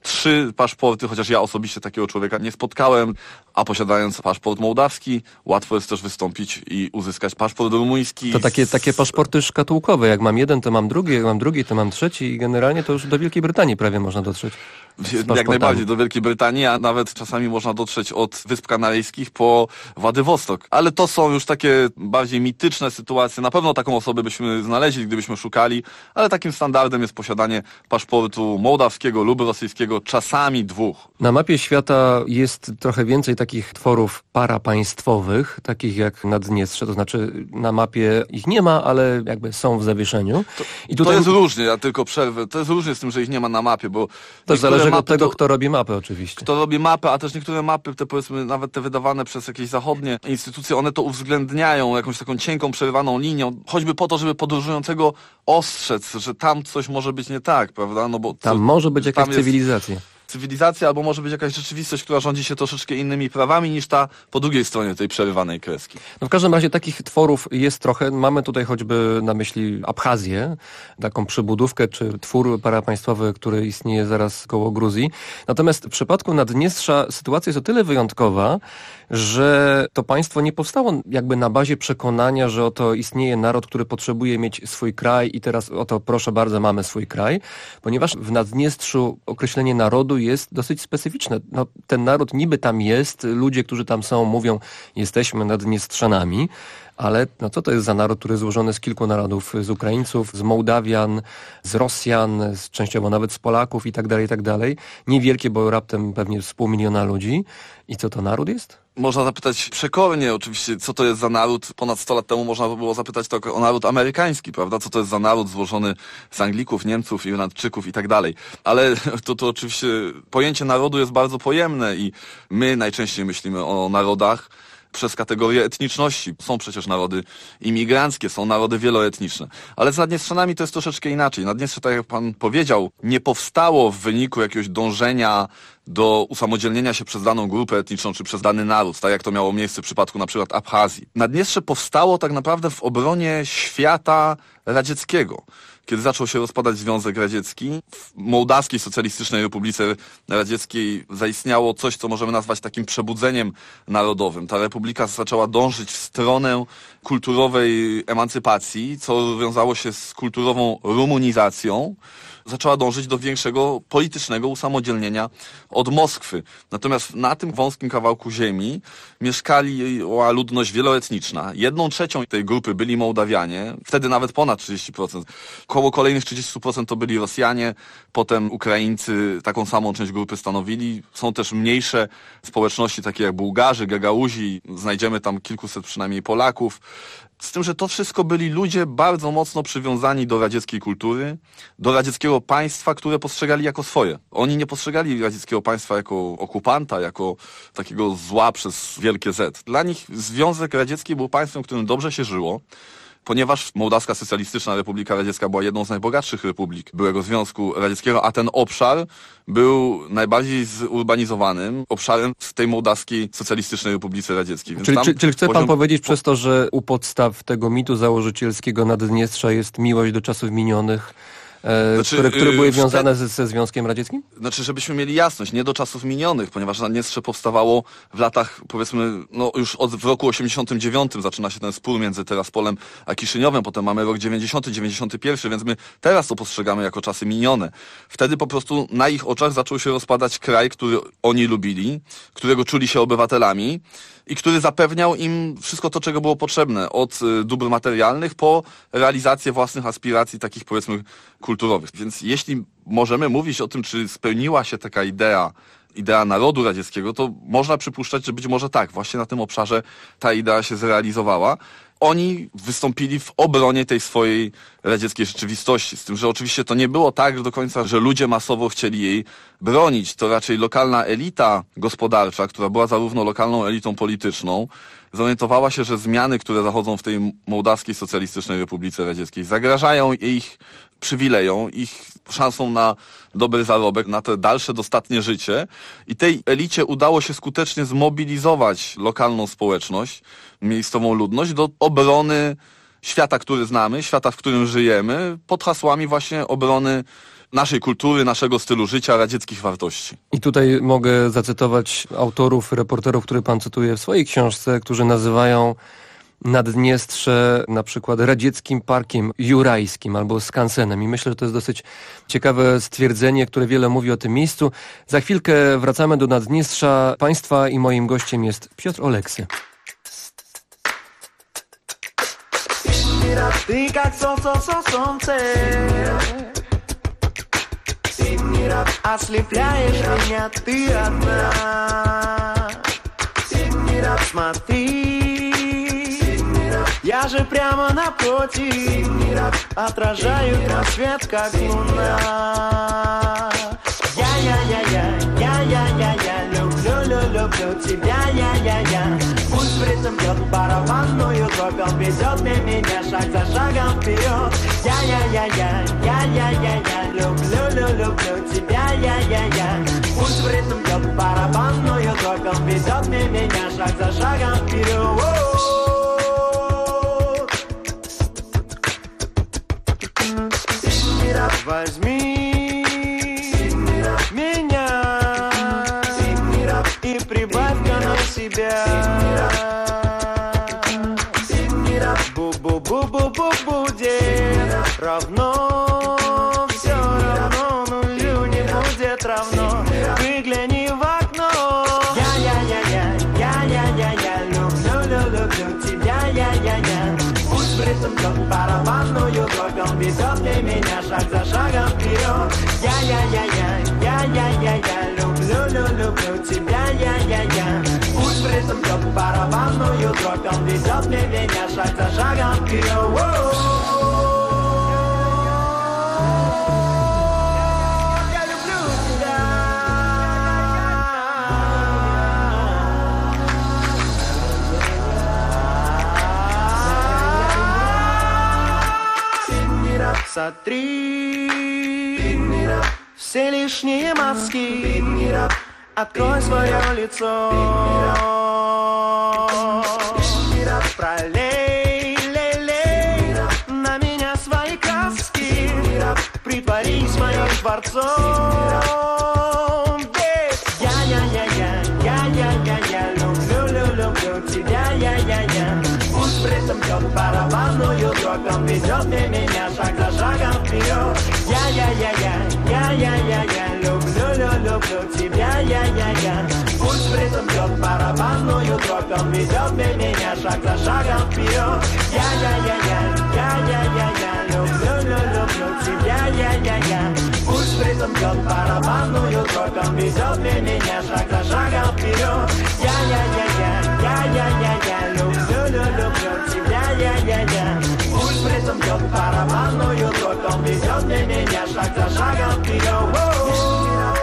3 paszporty, chociaż ja osobiście takiego człowieka nie spotkałem, a posiadając paszport mołdawski, łatwo jest też wystąpić i uzyskać paszport rumuński. To takie paszporty szkatułkowe, jak mam jeden, to mam drugi, jak mam drugi, to mam trzeci i generalnie to już do Wielkiej Brytanii prawie można dotrzeć. Jak najbardziej do Wielkiej Brytanii, a nawet czasami można dotrzeć od Wysp Kanaryjskich po Władywostok. Ale to są już takie bardziej mityczne sytuacje. Na pewno taką osobę byśmy znaleźli, gdybyśmy szukali, ale takim standardem jest posiadanie paszportu mołdawskiego lub rosyjskiego, czasami 2. Na mapie świata jest trochę więcej takich tworów parapaństwowych, takich jak Naddniestrze, to znaczy na mapie ich nie ma, ale jakby są w zawieszeniu. I tutaj... To jest różnie, ja tylko przerwę, to jest różnie z tym, że ich nie ma na mapie, bo... To zależy od tego, kto robi mapę oczywiście. Kto robi mapę, a też niektóre mapy, te powiedzmy nawet te wydawane przez jakieś zachodnie instytucje, one to uwzględniają jakąś taką cienką, przerywaną linią, choćby po to, żeby podróżującego ostrzec, że tam coś może być nie tak, prawda? No bo tam może być jakaś cywilizacja. cywilizacja, albo może być jakaś rzeczywistość, która rządzi się troszeczkę innymi prawami niż ta po drugiej stronie tej przerywanej kreski. No w każdym razie takich tworów jest trochę. Mamy tutaj choćby na myśli Abchazję, taką przybudówkę czy twór parapaństwowy, który istnieje zaraz koło Gruzji. Natomiast w przypadku Naddniestrza sytuacja jest o tyle wyjątkowa, że to państwo nie powstało jakby na bazie przekonania, że oto istnieje naród, który potrzebuje mieć swój kraj i teraz oto proszę bardzo, mamy swój kraj, ponieważ w Naddniestrzu określenie narodu jest dosyć specyficzne. No, ten naród niby tam jest, ludzie, którzy tam są, mówią, jesteśmy Naddniestrzanami, ale no co to jest za naród, który jest złożony z kilku narodów, z Ukraińców, z Mołdawian, z Rosjan, częściowo nawet z Polaków i tak dalej. Niewielkie, bo raptem pewnie z 500 000 ludzi. I co to naród jest? Można zapytać przekornie oczywiście, co to jest za naród. Ponad 100 lat temu można by było zapytać tylko o naród amerykański, prawda? Co to jest za naród złożony z Anglików, Niemców, Irlandczyków i tak dalej. Ale to oczywiście pojęcie narodu jest bardzo pojemne i my najczęściej myślimy o narodach przez kategorię etniczności. Są przecież narody imigranckie, są narody wieloetniczne. Ale z Naddniestrzanami to jest troszeczkę inaczej. Naddniestrze, tak jak pan powiedział, nie powstało w wyniku jakiegoś dążenia do usamodzielnienia się przez daną grupę etniczną czy przez dany naród, tak jak to miało miejsce w przypadku na przykład Abchazji. Naddniestrze powstało tak naprawdę w obronie świata radzieckiego. Kiedy zaczął się rozpadać Związek Radziecki, w Mołdawskiej Socjalistycznej Republice Radzieckiej zaistniało coś, co możemy nazwać takim przebudzeniem narodowym. Ta republika zaczęła dążyć w stronę kulturowej emancypacji, co wiązało się z kulturową rumunizacją. Zaczęła dążyć do większego politycznego usamodzielnienia od Moskwy. Natomiast na tym wąskim kawałku ziemi mieszkała ludność wieloetniczna. 1/3 tej grupy byli Mołdawianie, wtedy nawet ponad 30%. Koło kolejnych 30% to byli Rosjanie, potem Ukraińcy taką samą część grupy stanowili. Są też mniejsze społeczności, takie jak Bułgarzy, Gagauzi, znajdziemy tam kilkuset przynajmniej Polaków. Z tym, że to wszystko byli ludzie bardzo mocno przywiązani do radzieckiej kultury, do radzieckiego państwa, które postrzegali jako swoje. Oni nie postrzegali radzieckiego państwa jako okupanta, jako takiego zła przez wielkie Z. Dla nich Związek Radziecki był państwem, którym dobrze się żyło, ponieważ Mołdawska Socjalistyczna Republika Radziecka była jedną z najbogatszych republik byłego Związku Radzieckiego, a ten obszar był najbardziej zurbanizowanym obszarem w tej Mołdawskiej Socjalistycznej Republice Radzieckiej. Więc czyli chce pan powiedzieć przez to, że u podstaw tego mitu założycielskiego Naddniestrza jest miłość do czasów minionych, które były wiązane ze Związkiem Radzieckim? Znaczy, żebyśmy mieli jasność, nie do czasów minionych, ponieważ Naddniestrze powstawało w latach, powiedzmy, no już w roku 89 zaczyna się ten spór między Teraspolem a Kiszyniowem, potem mamy rok 90, 91, więc my teraz to postrzegamy jako czasy minione. Wtedy po prostu na ich oczach zaczął się rozpadać kraj, który oni lubili, którego czuli się obywatelami i który zapewniał im wszystko to, czego było potrzebne, od dóbr materialnych po realizację własnych aspiracji, takich powiedzmy kulturowych. Więc jeśli możemy mówić o tym, czy spełniła się taka idea narodu radzieckiego, to można przypuszczać, że być może tak, właśnie na tym obszarze ta idea się zrealizowała. Oni wystąpili w obronie tej swojej radzieckiej rzeczywistości. Z tym, że oczywiście to nie było tak do końca, że ludzie masowo chcieli jej bronić. To raczej lokalna elita gospodarcza, która była zarówno lokalną elitą polityczną, zorientowała się, że zmiany, które zachodzą w tej Mołdawskiej Socjalistycznej Republice Radzieckiej, zagrażają ich przywilejom, ich szansą na dobry zarobek, na te dalsze dostatnie życie. I tej elicie udało się skutecznie zmobilizować lokalną społeczność, miejscową ludność do obrony świata, który znamy, świata, w którym żyjemy, pod hasłami właśnie obrony naszej kultury, naszego stylu życia, radzieckich wartości. I tutaj mogę zacytować autorów, reporterów, które pan cytuje w swojej książce, którzy nazywają Naddniestrze na przykład radzieckim parkiem jurajskim albo skansenem. I myślę, że to jest dosyć ciekawe stwierdzenie, które wiele mówi o tym miejscu. Za chwilkę wracamy do Naddniestrza państwa i moim gościem jest Piotr Oleksy. Ты как солнце, ослепляешь меня, ты одна. Смотри, я же прямо напротив, отражаю твой свет, как луна. Я люблю люблю тебя, я. Пусть в ритм бьет барабанную дробь, он везет меня шаг за шагом вперед. Я, люблю тебя, я. Пусть в ритм бьет барабанную дробь, он везет меня шаг за шагом вперед. Возьми меня и прибавь-ка на себя. Бу-бу-бу-бу-бу будет равно, все равно нулю не будет равно. Выгляни в окно. Я люблю тебя, я. Пусть в ритм бьет барабанную дробь, он везет меня шаг за шагом вперед. Я люблю тебя, я. Пусть в ритм бьет барабанную дробь, он везет меня шаг за шагом вперед. Сотри все лишние маски, открой свое лицо, пролей на меня свои краски, притворись моим дворцом. Я люблю тебя, я. Пусть в ритм бьет барабанную дробь, он везет меня шаг за шагом вперед. Я люблю тебя, я. Пусть в ритм бьет барабанную дробь, он везет меня шаг за шагом вперед. Я люблю тебя, я. Пусть в ритм бьет барабанную дробь, он везет меня шаг за шагом вперед. Я люблю тебя, я. Пусть в ритм бьет барабанную дробь, он везет меня шаг за шагом вперед.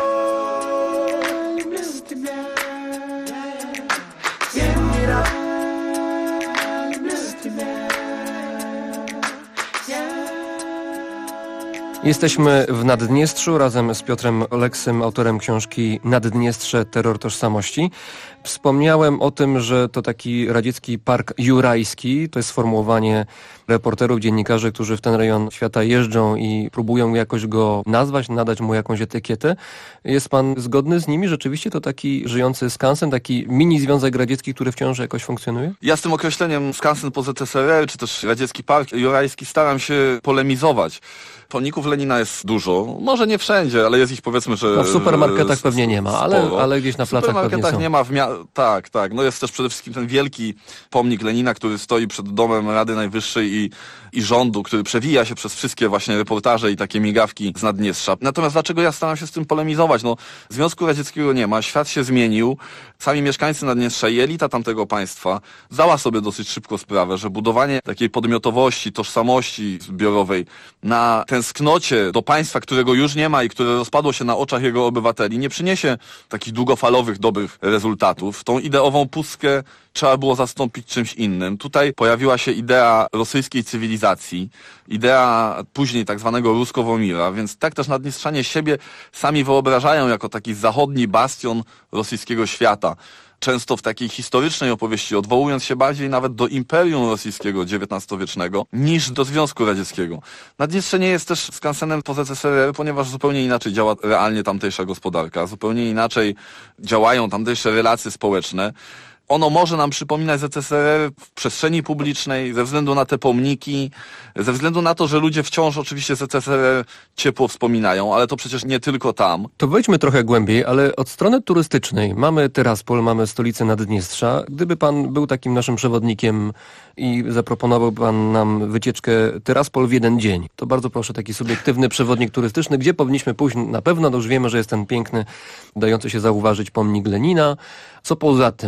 Jesteśmy w Naddniestrzu razem z Piotrem Oleksym, autorem książki Naddniestrze – terror tożsamości. Wspomniałem o tym, że to taki radziecki park jurajski. To jest sformułowanie reporterów, dziennikarzy, którzy w ten rejon świata jeżdżą i próbują jakoś go nazwać, nadać mu jakąś etykietę. Jest pan zgodny z nimi? Rzeczywiście to taki żyjący skansen, taki mini związek radziecki, który wciąż jakoś funkcjonuje? Ja z tym określeniem skansen po ZSRR, czy też radziecki park jurajski staram się polemizować. Pomników Lenina jest dużo, może nie wszędzie, ale jest ich powiedzmy, że... No w supermarketach pewnie nie ma, ale gdzieś na placach pewnie są. W supermarketach nie ma, tak. No jest też przede wszystkim ten wielki pomnik Lenina, który stoi przed domem Rady Najwyższej i rządu, który przewija się przez wszystkie właśnie reportaże i takie migawki z Naddniestrza. Natomiast dlaczego ja staram się z tym polemizować? No, Związku Radzieckiego nie ma, świat się zmienił, sami mieszkańcy Naddniestrza i elita tamtego państwa zdała sobie dosyć szybko sprawę, że budowanie takiej podmiotowości, tożsamości zbiorowej na tęsknocie do państwa, którego już nie ma i które rozpadło się na oczach jego obywateli, nie przyniesie takich długofalowych, dobrych rezultatów. Tą ideową pustkę trzeba było zastąpić czymś innym. Tutaj pojawiła się idea rosyjskiej cywilizacji, idea później tak zwanego Ruskowomira, więc tak też Naddniestrzanie siebie sami wyobrażają jako taki zachodni bastion rosyjskiego świata. Często w takiej historycznej opowieści, odwołując się bardziej nawet do Imperium Rosyjskiego XIX-wiecznego niż do Związku Radzieckiego. Naddniestrze nie jest też skansenem po ZSRR, ponieważ zupełnie inaczej działa realnie tamtejsza gospodarka, zupełnie inaczej działają tamtejsze relacje społeczne. Ono może nam przypominać ZSRR w przestrzeni publicznej ze względu na te pomniki, ze względu na to, że ludzie wciąż oczywiście ZSRR ciepło wspominają, ale to przecież nie tylko tam. To wejdźmy trochę głębiej, ale od strony turystycznej mamy Tyraspol, mamy stolicę Naddniestrza. Gdyby pan był takim naszym przewodnikiem i zaproponował pan nam wycieczkę Tyraspol w jeden dzień, to bardzo proszę, taki subiektywny przewodnik turystyczny, gdzie powinniśmy pójść na pewno, no już wiemy, że jest ten piękny, dający się zauważyć pomnik Lenina. Co poza tym?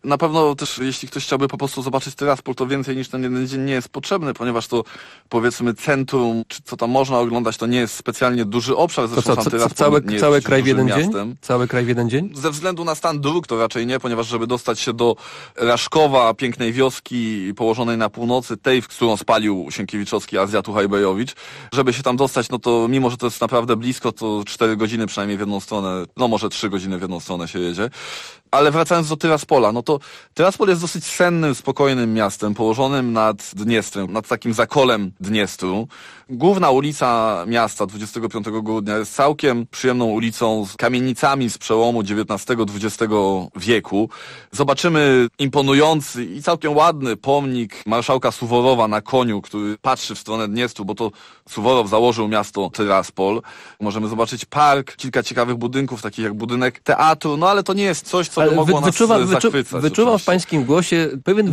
Na pewno też, jeśli ktoś chciałby po prostu zobaczyć Tyraspol, to więcej niż ten jeden dzień nie jest potrzebny, ponieważ to, powiedzmy, centrum, czy co tam można oglądać, to nie jest specjalnie duży obszar. Zresztą sam Tyraspol nie cały jest kraj w jeden miastem. dzień? Cały kraj w jeden dzień? Ze względu na stan dróg to raczej nie, ponieważ żeby dostać się do Raszkowa, pięknej wioski położonej na północy, tej, w którą spalił Sienkiewiczowski, Azja Tuchajbejowicz, żeby się tam dostać, no to mimo, że to jest naprawdę blisko, to 4 godziny przynajmniej w jedną stronę, no może 3 godziny w jedną stronę się jedzie. Ale wracając do Tyraspola, no to Tyraspol jest dosyć sennym, spokojnym miastem, położonym nad Dniestrem, nad takim zakolem Dniestru. Główna ulica miasta 25 grudnia jest całkiem przyjemną ulicą z kamienicami z przełomu XIX-XX wieku. Zobaczymy imponujący i całkiem ładny pomnik marszałka Suworowa na koniu, który patrzy w stronę Dniestru, bo to Suworow założył miasto Tyraspol. Możemy zobaczyć park, kilka ciekawych budynków, takich jak budynek teatru, no ale to nie jest coś, co by mogło nas zachwycać. Wyczuwam w pańskim głosie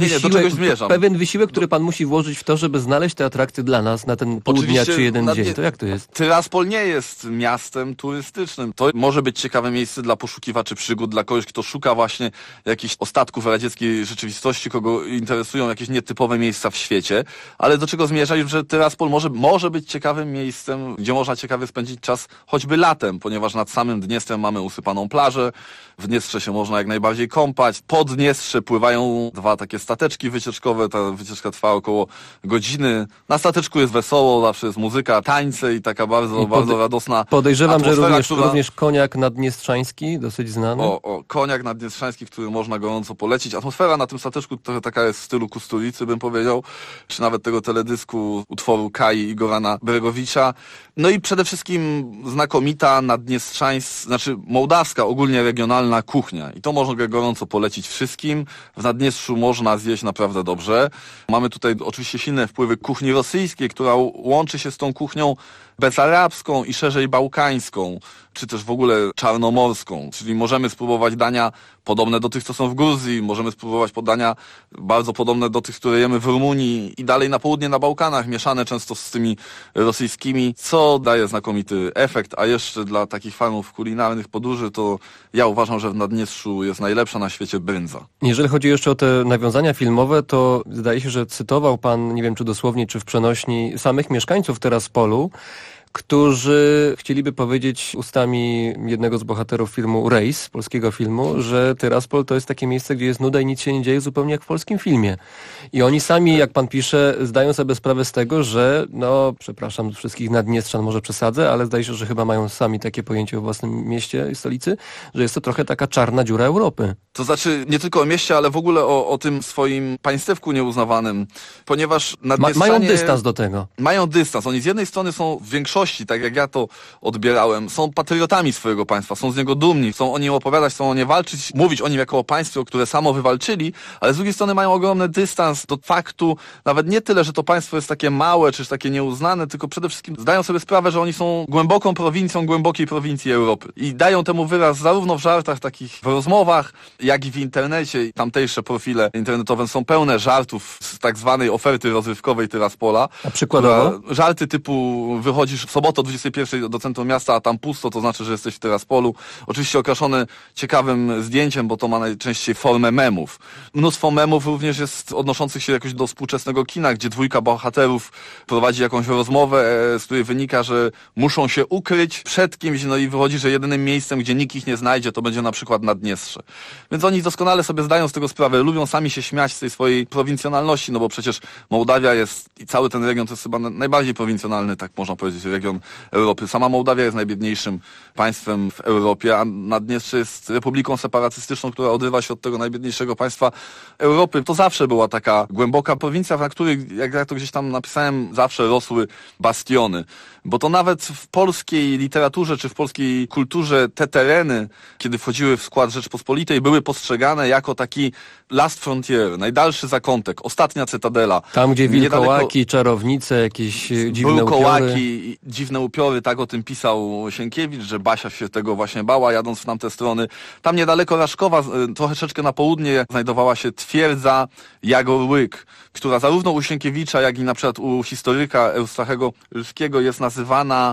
pewien wysiłek, który pan musi włożyć w to, żeby znaleźć te atrakcje dla nas na ten pół dnia czy jeden dzień. To jak to jest? Tyraspol nie jest miastem turystycznym. To może być ciekawe miejsce dla poszukiwaczy przygód, dla kogoś, kto szuka właśnie jakichś ostatków radzieckiej rzeczywistości, kogo interesują jakieś nietypowe miejsca w świecie. Ale do czego zmierzać, że Tyraspol może być ciekawym miejscem, gdzie można ciekawie spędzić czas choćby latem, ponieważ nad samym Dniestrem mamy usypaną plażę, w Dniestrze się można jak najbardziej kąpać. Po Dniestrze pływają 2 takie stateczki wycieczkowe, ta wycieczka trwa około godziny. Na stateczku jest wesoło, zawsze jest muzyka, tańce i taka bardzo radosna podejrzewam, atmosfera, że również koniak naddniestrzański, dosyć znany. Koniak naddniestrzański, który można gorąco polecić. Atmosfera na tym stateczku trochę taka jest w stylu Kusturicy, bym powiedział, czy nawet tego teledysku utworu Kai i Gorana Bregowicza. No i przede wszystkim znakomita mołdawska, ogólnie regionalna kuchnia. I to można gorąco polecić wszystkim. W Naddniestrzu można zjeść naprawdę dobrze. Mamy tutaj oczywiście silne wpływy kuchni rosyjskiej, która łączy się z tą kuchnią bezarabską i szerzej bałkańską, czy też w ogóle czarnomorską. Czyli możemy spróbować dania podobne do tych, co są w Gruzji, możemy spróbować podania bardzo podobne do tych, które jemy w Rumunii i dalej na południe na Bałkanach, mieszane często z tymi rosyjskimi, co daje znakomity efekt, a jeszcze dla takich fanów kulinarnych podróży, to ja uważam, że w Naddniestrzu jest najlepsza na świecie bryndza. Jeżeli chodzi jeszcze o te nawiązania filmowe, to zdaje się, że cytował pan, nie wiem czy dosłownie, czy w przenośni, samych mieszkańców Tyraspolu, którzy chcieliby powiedzieć ustami jednego z bohaterów filmu Rejs, polskiego filmu, że Tyraspol to jest takie miejsce, gdzie jest nuda i nic się nie dzieje, zupełnie jak w polskim filmie. I oni sami, jak pan pisze, zdają sobie sprawę z tego, że, przepraszam wszystkich naddniestrzan, może przesadzę, ale zdaje się, że chyba mają sami takie pojęcie o własnym mieście i stolicy, że jest to trochę taka czarna dziura Europy. To znaczy nie tylko o mieście, ale w ogóle o tym swoim państewku nieuznawanym, ponieważ mają dystans do tego. Mają dystans. Oni z jednej strony są w większości, tak jak ja to odbierałem, są patriotami swojego państwa, są z niego dumni, chcą o nim opowiadać, chcą o nie walczyć, mówić o nim jako o państwie, które samo wywalczyli, ale z drugiej strony mają ogromny dystans do faktu, nawet nie tyle, że to państwo jest takie małe, czy takie nieuznane, tylko przede wszystkim zdają sobie sprawę, że oni są głęboką prowincją głębokiej prowincji Europy. I dają temu wyraz zarówno w żartach, takich w rozmowach, jak i w internecie. Tamtejsze profile internetowe są pełne żartów z tak zwanej oferty rozrywkowej Tyraspola. A przykładowo? Żarty typu wychodzisz w sobotę o 21 do centrum miasta, a tam pusto, to znaczy, że jesteś w Tyraspolu. Oczywiście okraszony ciekawym zdjęciem, bo to ma najczęściej formę memów. Mnóstwo memów również jest odnoszących się jakoś do współczesnego kina, gdzie 2 bohaterów prowadzi jakąś rozmowę, z której wynika, że muszą się ukryć przed kimś, no i wychodzi, że jedynym miejscem, gdzie nikt ich nie znajdzie, to będzie na przykład Naddniestrze. Więc oni doskonale sobie zdają z tego sprawę, lubią sami się śmiać z tej swojej prowincjonalności, no bo przecież Mołdawia jest i cały ten region to jest chyba najbardziej prowincjonalny, tak można powiedzieć, region Europy. Sama Mołdawia jest najbiedniejszym państwem w Europie, a Naddniestrze jest republiką separatystyczną, która odrywa się od tego najbiedniejszego państwa Europy. To zawsze była taka głęboka prowincja, na której, jak ja to gdzieś tam napisałem, zawsze rosły bastiony. Bo to nawet w polskiej literaturze czy w polskiej kulturze te tereny, kiedy wchodziły w skład Rzeczpospolitej, były postrzegane jako taki last frontier, najdalszy zakątek, ostatnia cytadela. Tam, gdzie wilkołaki, czarownice, jakieś dziwne upiory. Dziwne upiory, tak o tym pisał Sienkiewicz, że Basia się tego właśnie bała, jadąc w tamte strony. Tam niedaleko Raszkowa, troszeczkę na południe, znajdowała się twierdza Jagorłyk, która zarówno u Sienkiewicza, jak i na przykład u historyka Eustachego Rylskiego jest nazywana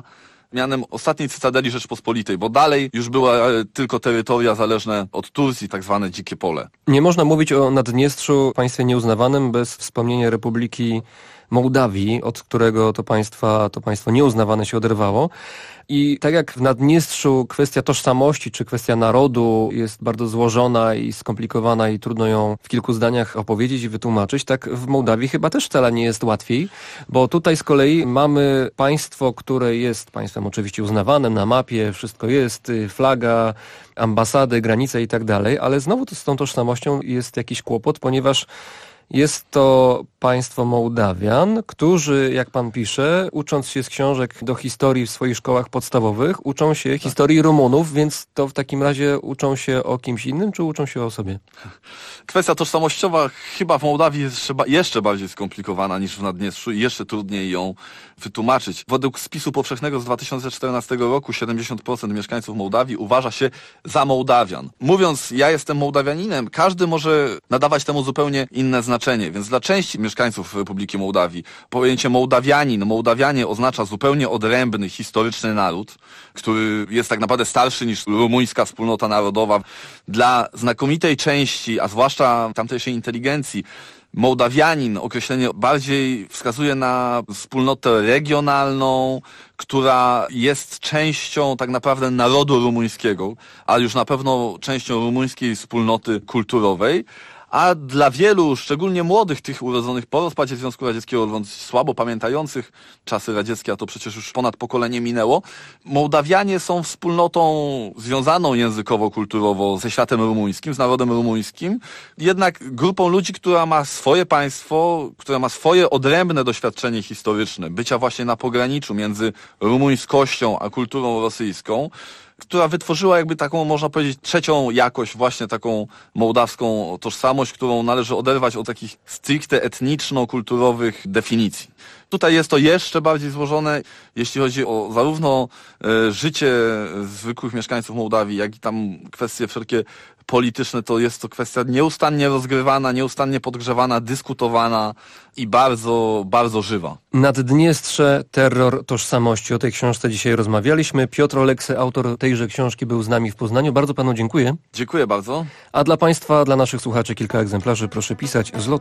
mianem ostatniej cytadeli Rzeczpospolitej, bo dalej już były tylko terytoria zależne od Turcji, tak zwane dzikie pole. Nie można mówić o Naddniestrzu, państwie nieuznawanym, bez wspomnienia Republiki Mołdawii, od którego to państwo nieuznawane się oderwało. I tak jak w Naddniestrzu kwestia tożsamości czy kwestia narodu jest bardzo złożona i skomplikowana i trudno ją w kilku zdaniach opowiedzieć i wytłumaczyć, tak w Mołdawii chyba też wcale nie jest łatwiej, bo tutaj z kolei mamy państwo, które jest państwem oczywiście uznawanym, na mapie wszystko jest, flaga, ambasady, granice i tak dalej, ale znowu z tą tożsamością jest jakiś kłopot, ponieważ jest to państwo Mołdawian, którzy, jak pan pisze, ucząc się z książek do historii w swoich szkołach podstawowych, uczą się historii Rumunów, więc to w takim razie uczą się o kimś innym, czy uczą się o sobie? Kwestia tożsamościowa chyba w Mołdawii jest jeszcze bardziej skomplikowana niż w Naddniestrzu i jeszcze trudniej ją wytłumaczyć. Według spisu powszechnego z 2014 roku 70% mieszkańców Mołdawii uważa się za Mołdawian. Mówiąc, ja jestem Mołdawianinem, każdy może nadawać temu zupełnie inne znaczenie, więc dla części mieszkańców Republiki Mołdawii pojęcie Mołdawianin, Mołdawianie oznacza zupełnie odrębny, historyczny naród, który jest tak naprawdę starszy niż rumuńska wspólnota narodowa. Dla znakomitej części, a zwłaszcza tamtejszej inteligencji, Mołdawianin, określenie bardziej wskazuje na wspólnotę regionalną, która jest częścią tak naprawdę narodu rumuńskiego, ale już na pewno częścią rumuńskiej wspólnoty kulturowej. A dla wielu, szczególnie młodych, tych urodzonych po rozpadzie Związku Radzieckiego, bądź słabo pamiętających czasy radzieckie, a to przecież już ponad pokolenie minęło, Mołdawianie są wspólnotą związaną językowo, kulturowo ze światem rumuńskim, z narodem rumuńskim, jednak grupą ludzi, która ma swoje państwo, która ma swoje odrębne doświadczenie historyczne, bycia właśnie na pograniczu między rumuńskością a kulturą rosyjską, która wytworzyła jakby taką, można powiedzieć, trzecią jakość, właśnie taką mołdawską tożsamość, którą należy oderwać od takich stricte etniczno-kulturowych definicji. Tutaj jest to jeszcze bardziej złożone, jeśli chodzi o zarówno życie zwykłych mieszkańców Mołdawii, jak i tam kwestie wszelkie polityczne, to jest to kwestia nieustannie rozgrywana, nieustannie podgrzewana, dyskutowana i bardzo, bardzo żywa. Naddniestrze, terror tożsamości. O tej książce dzisiaj rozmawialiśmy. Piotr Oleksy, autor tejże książki, był z nami w Poznaniu. Bardzo panu dziękuję. Dziękuję bardzo. A dla państwa, dla naszych słuchaczy kilka egzemplarzy proszę pisać z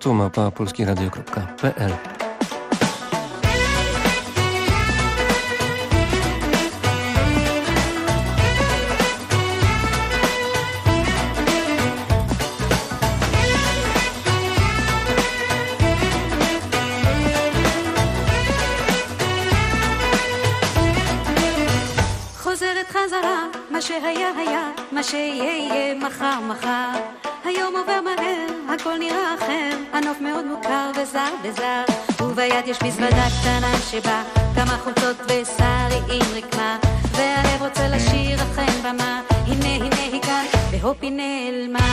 lotu@polskieradio.pl. מה שהיה היה, מה שיהיה מחר מחר. היום עובר מהר, הכל נראה אחר, הנוף מאוד מוכר וזר וזר. וביד יש מזוודה קטנה שבה כמה חולצות ושרי עם רקמה, והלב רוצה לשיר אכן במה, הנה הנה היא כאן, והופ היא נעלמה.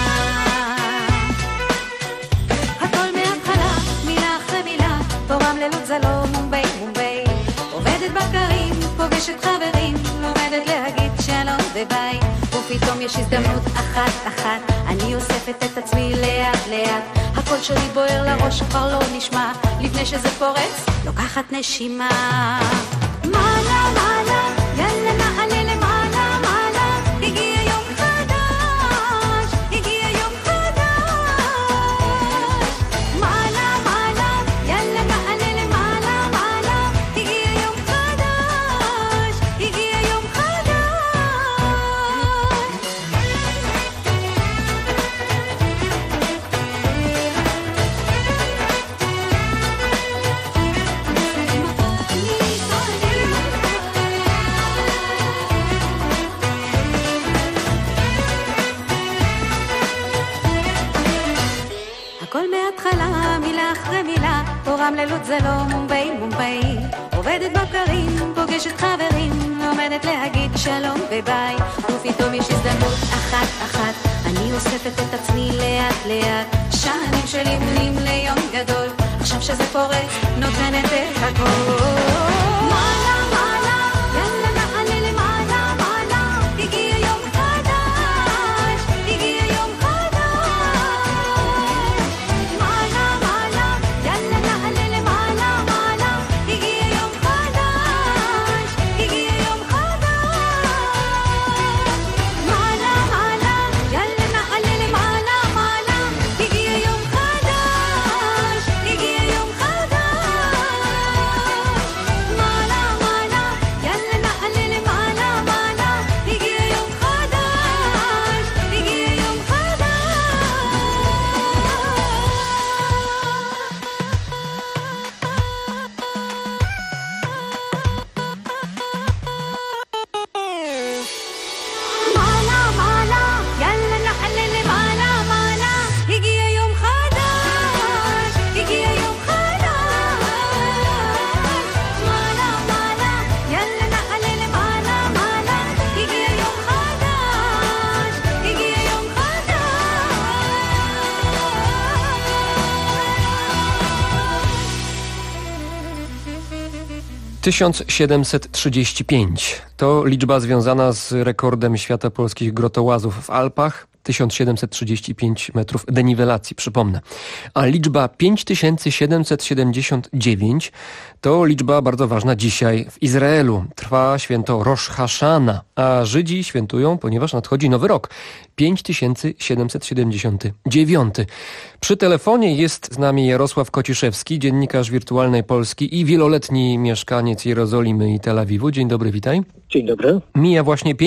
הכל מההתחלה, מילה אחרי מילה, פה רמללות זה לא מומבי מומבי. עובדת בקרים, פוגשת חברים, לומדת להגיד שלום וביי, ופתאום יש הזדמנות אחת אני אוספת את עצמי לאט לאט, הקול שלי בוער לראש כבר לא נשמע, לפני שזה פורץ לוקחת נשימה. מעלה מעלה יאללה נעלה למעלה מעלה, הגיע יום חדש, הגיע יום חדש. מעלה מעלה יאללה נעלה למעלה מעלה, הגיע יום חדש, הגיע יום חדש. הכל מההתחלה, מילה אחרי מילה, פה רמללות זה לא מומבי מומבי. עובדת בקרים, פוגשת חברים, לומדת להגיד שלום וביי, ופתאום יש הזדמנות אחת אני אוספת את עצמי לאט לאט, שנים של אימונים ליום גדול, עכשיו שזה פורץ נותנת את הכל. מעלה מעלה יאללה נעלה למעלה מעלה, הגיע יום חדש, הגיע יום חדש. מעלה מעלה יאללה נעלה למעלה מעלה, הגיע יום חדש, הגיע יום חדש. 1735 to liczba związana z rekordem świata polskich grotołazów w Alpach. 1735 metrów deniwelacji, przypomnę. A liczba 5779 to liczba bardzo ważna dzisiaj w Izraelu. Trwa święto Rosh Hashana, a Żydzi świętują, ponieważ nadchodzi nowy rok. 5779. Przy telefonie jest z nami Jarosław Kociszewski, dziennikarz Wirtualnej Polski i wieloletni mieszkaniec Jerozolimy i Tel Awiwu. Dzień dobry, witaj. Dzień dobry. Mija właśnie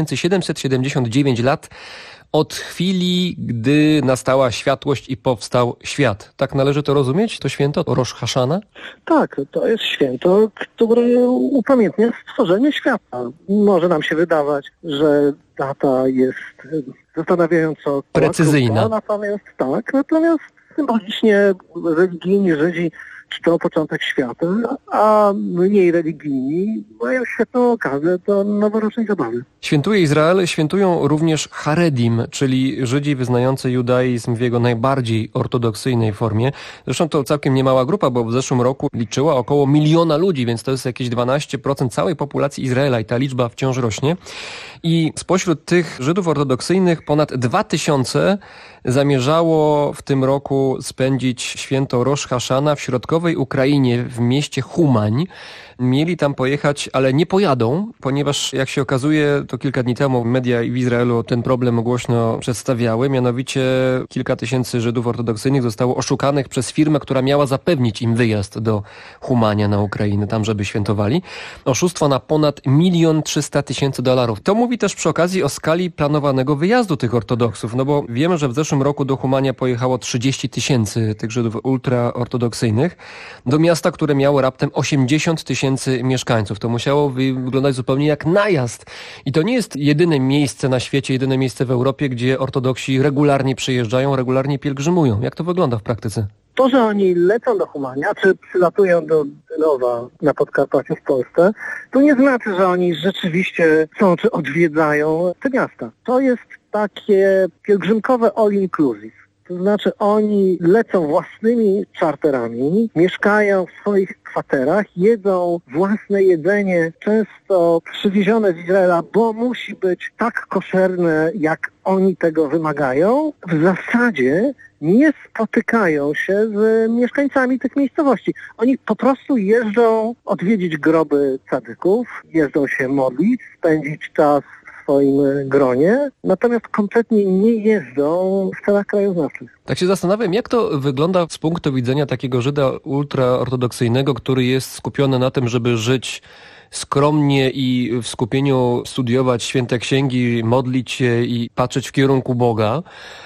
5779 lat od chwili, gdy nastała światłość i powstał świat. Tak należy to rozumieć? To święto Rosh Hashana? Tak, to jest święto, które upamiętnia stworzenie świata. Może nam się wydawać, że data jest zastanawiająco precyzyjna. Natomiast symbolicznie religijni Żydzi czczą początek świata, a mniej religijni mają świetną okazję do noworocznej zabawy. Świętuje Izrael, świętują również Haredim, czyli Żydzi wyznający judaizm w jego najbardziej ortodoksyjnej formie. Zresztą to całkiem niemała grupa, bo w zeszłym roku liczyła około 1 miliona ludzi, więc to jest jakieś 12% całej populacji Izraela i ta liczba wciąż rośnie. I spośród tych Żydów ortodoksyjnych ponad 2000 zamierzało w tym roku spędzić święto Rosh Hashana w środkowej Ukrainie, w mieście Humań. Mieli tam pojechać, ale nie pojadą, ponieważ jak się okazuje, to kilka dni temu media w Izraelu ten problem głośno przedstawiały. Mianowicie kilka tysięcy Żydów ortodoksyjnych zostało oszukanych przez firmę, która miała zapewnić im wyjazd do Humania na Ukrainę, tam żeby świętowali. Oszustwo na ponad $1 300 000. To mówi też przy okazji o skali planowanego wyjazdu tych ortodoksów, no bo wiemy, że w zeszłym roku do Humania pojechało 30 000 tych Żydów ultraortodoksyjnych do miasta, które miało raptem 80 000 mieszkańców. To musiało wyglądać zupełnie jak najazd. I to nie jest jedyne miejsce na świecie, jedyne miejsce w Europie, gdzie ortodoksi regularnie przyjeżdżają, regularnie pielgrzymują. Jak to wygląda w praktyce? To, że oni lecą do Humania, czy przylatują do Dynowa na Podkarpaciu w Polsce, to nie znaczy, że oni rzeczywiście są czy odwiedzają te miasta. To jest takie pielgrzymkowe all inclusive. To znaczy oni lecą własnymi czarterami, mieszkają w swoich kwaterach, jedzą własne jedzenie, często przywiezione z Izraela, bo musi być tak koszerne, jak oni tego wymagają. W zasadzie nie spotykają się z mieszkańcami tych miejscowości. Oni po prostu jeżdżą odwiedzić groby cadyków, jeżdżą się modlić, spędzić czas w swoim gronie, natomiast kompletnie nie jeżdżą w celach krajoznawczych. Tak się zastanawiam, jak to wygląda z punktu widzenia takiego Żyda ultraortodoksyjnego, który jest skupiony na tym, żeby żyć skromnie i w skupieniu studiować święte księgi, modlić się i patrzeć w kierunku Boga,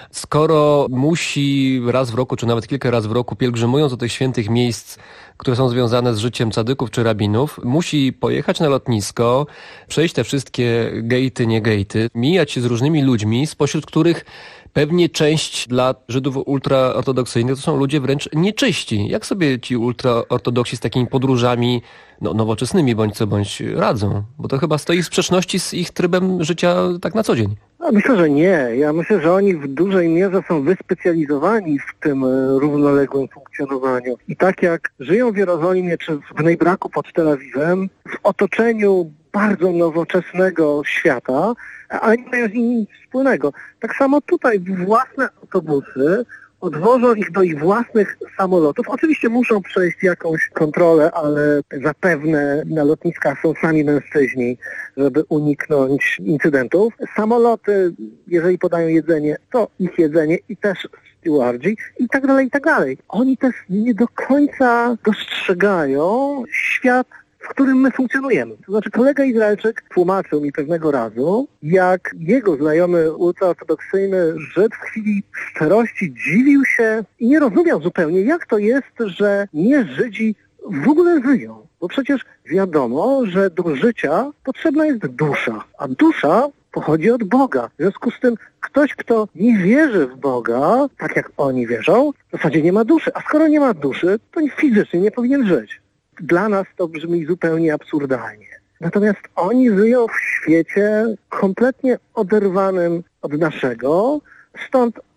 skoro musi raz w roku, czy nawet kilka razy w roku, pielgrzymując do tych świętych miejsc, które są związane z życiem cadyków czy rabinów, musi pojechać na lotnisko, przejść te wszystkie gejty, nie gejty, mijać się z różnymi ludźmi, spośród których pewnie część dla Żydów ultraortodoksyjnych to są ludzie wręcz nieczyści. Jak sobie ci ultraortodoksi z takimi podróżami nowoczesnymi bądź co bądź radzą? Bo to chyba stoi w sprzeczności z ich trybem życia tak na co dzień. Myślę, że nie. Ja myślę, że oni w dużej mierze są wyspecjalizowani w tym równoległym funkcjonowaniu. I tak jak żyją w Jerozolimie czy w Bnei Braku pod Tel Awiwem, w otoczeniu bardzo nowoczesnego świata, ale nie mają z nim nic wspólnego. Tak samo tutaj własne autobusy odwożą ich do ich własnych samolotów. Oczywiście muszą przejść jakąś kontrolę, ale zapewne na lotniskach są sami mężczyźni, żeby uniknąć incydentów. Samoloty, jeżeli podają jedzenie, to ich jedzenie i też stewardzi i tak dalej, i tak dalej. Oni też nie do końca dostrzegają świat, w którym my funkcjonujemy. To znaczy kolega Izraelczyk tłumaczył mi pewnego razu, jak jego znajomy ultraortodoksyjny Żyd w chwili szczerości dziwił się i nie rozumiał zupełnie, jak to jest, że nie Żydzi w ogóle żyją. Bo przecież wiadomo, że do życia potrzebna jest dusza, a dusza pochodzi od Boga. W związku z tym ktoś, kto nie wierzy w Boga, tak jak oni wierzą, w zasadzie nie ma duszy. A skoro nie ma duszy, to fizycznie nie powinien żyć. Dla nas to brzmi zupełnie absurdalnie. Natomiast oni żyją w świecie kompletnie oderwanym od naszego, stąd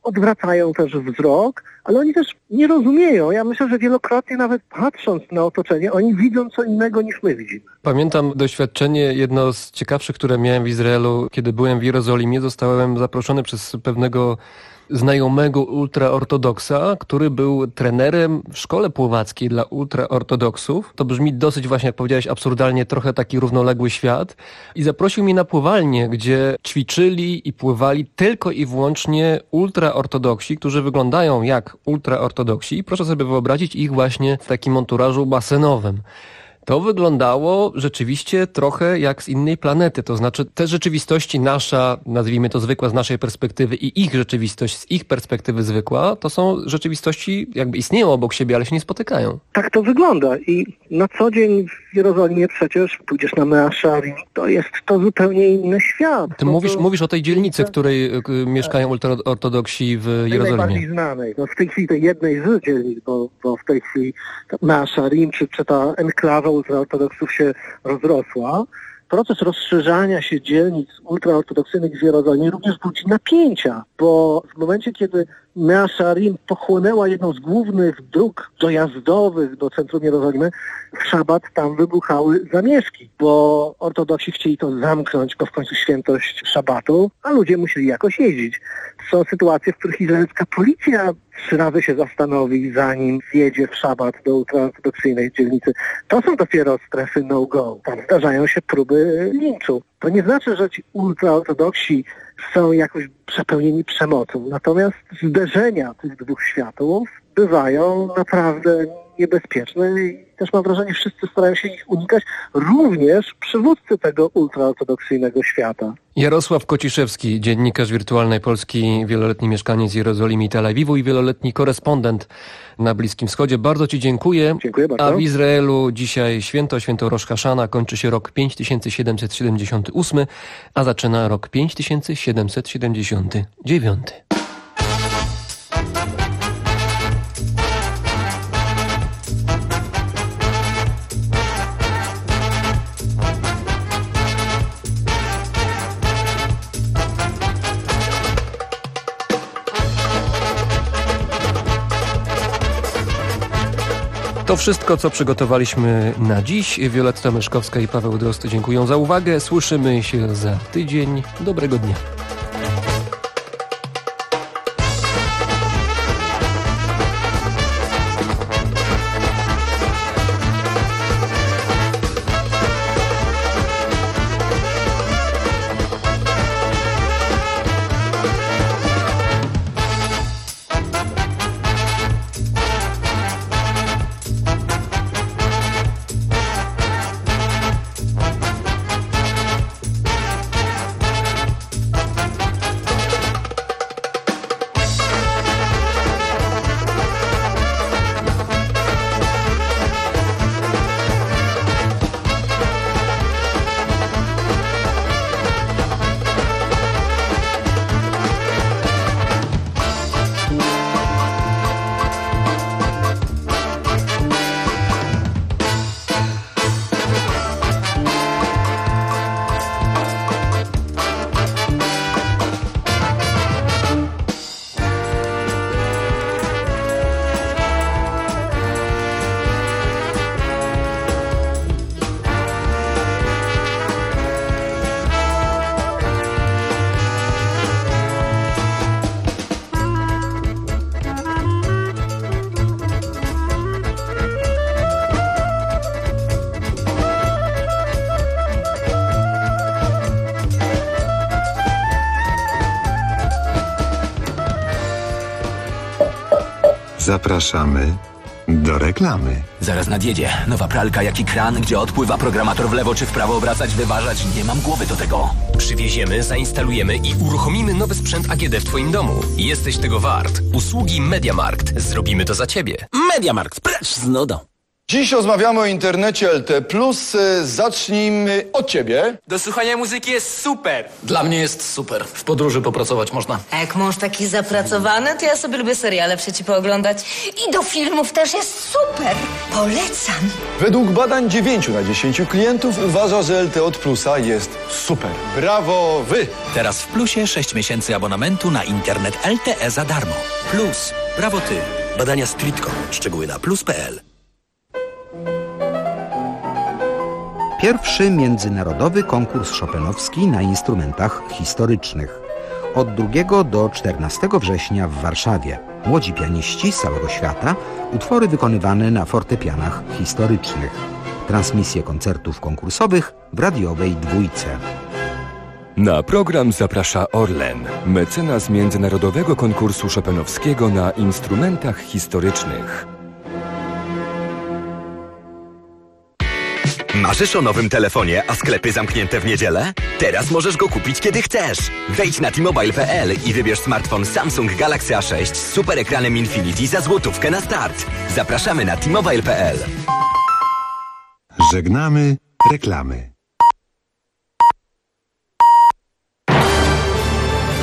odwracają też wzrok, ale oni też nie rozumieją. Ja myślę, że wielokrotnie nawet patrząc na otoczenie, oni widzą co innego niż my widzimy. Pamiętam doświadczenie, jedno z ciekawszych, które miałem w Izraelu, kiedy byłem w Jerozolimie. Zostałem zaproszony przez pewnego znajomego ultraortodoksa, który był trenerem w szkole pływackiej dla ultraortodoksów. To brzmi dosyć, właśnie jak powiedziałeś, absurdalnie, trochę taki równoległy świat. I zaprosił mnie na pływalnię, gdzie ćwiczyli i pływali tylko i wyłącznie ultraortodoksi, którzy wyglądają jak ultraortodoksi. I proszę sobie wyobrazić ich właśnie w takim monturażu basenowym. To wyglądało rzeczywiście trochę jak z innej planety, to znaczy te rzeczywistości nasza, nazwijmy to zwykła z naszej perspektywy i ich rzeczywistość z ich perspektywy zwykła, to są rzeczywistości jakby istnieją obok siebie, ale się nie spotykają. Tak to wygląda i na co dzień w Jerozolimie przecież pójdziesz na Mea Shearim, to jest to zupełnie inny świat. Ty mówisz o tej dzielnicy, w której mieszkają ultraortodoksi w Jerozolimie. Najbardziej znanej. No w tej chwili tej jednej z dzielnic, bo w tej chwili Mea Shearim czy ta enklawa ultraortodoksów się rozrosła. Proces rozszerzania się dzielnic ultraortodoksyjnych w Jerozolimie również budzi napięcia, bo w momencie, kiedy Mea Shearim pochłonęła jedną z głównych dróg dojazdowych do centrum Jerozolimy, w szabat tam wybuchały zamieszki, bo ortodoksi chcieli to zamknąć, bo w końcu świętość szabatu, a ludzie musieli jakoś jeździć. Są sytuacje, w których izraelska policja 3 razy się zastanowi, zanim wjedzie w szabat do ultraortodoksyjnej dzielnicy. To są dopiero strefy no-go. Tam zdarzają się próby linczu. To nie znaczy, że ci ultraortodoksi są jakoś przepełnieni przemocą. Natomiast zderzenia tych dwóch światów bywają naprawdę niebezpieczne i też mam wrażenie, wszyscy starają się ich unikać, również przywódcy tego ultraortodoksyjnego świata. Jarosław Kociszewski, dziennikarz Wirtualnej Polski, wieloletni mieszkaniec z Jerozolimy i Tel Awiwu i wieloletni korespondent na Bliskim Wschodzie. Bardzo Ci dziękuję. Dziękuję bardzo. A w Izraelu dzisiaj święto Rosh Hashana, kończy się rok 5778, a zaczyna rok 5779. To wszystko, co przygotowaliśmy na dziś. Wioletta Myszkowska i Paweł Drozd dziękuję za uwagę. Słyszymy się za tydzień. Dobrego dnia. Zapraszamy do reklamy. Zaraz nadjedzie. Nowa pralka jak i kran, gdzie odpływa programator w lewo czy w prawo obracać, wyważać. Nie mam głowy do tego. Przywieziemy, zainstalujemy i uruchomimy nowy sprzęt AGD w Twoim domu. Jesteś tego wart. Usługi MediaMarkt. Zrobimy to za Ciebie. MediaMarkt, precz z nudą. Dziś rozmawiamy o internecie LT+. Zacznijmy od ciebie. Do słuchania muzyki jest super. Dla mnie jest super. W podróży popracować można. A jak mąż taki zapracowany, to ja sobie lubię seriale przecie pooglądać. I do filmów też jest super. Polecam. Według badań 9 na 10 klientów uważa, że LTE od Plusa jest super. Brawo wy! Teraz w Plusie 6 miesięcy abonamentu na internet LTE za darmo. Plus. Brawo ty. Badania Streetcom. Szczegóły na plus.pl. Pierwszy międzynarodowy konkurs chopinowski na instrumentach historycznych. Od 2 do 14 września w Warszawie. Młodzi pianiści z całego świata, utwory wykonywane na fortepianach historycznych. Transmisje koncertów konkursowych w radiowej dwójce. Na program zaprasza Orlen, mecenas międzynarodowego konkursu chopinowskiego na instrumentach historycznych. Marzysz o nowym telefonie, a sklepy zamknięte w niedzielę? Teraz możesz go kupić kiedy chcesz. Wejdź na T-Mobile.pl i wybierz smartfon Samsung Galaxy A6 z super ekranem Infinity za złotówkę na start. Zapraszamy na T-Mobile.pl. Żegnamy reklamy.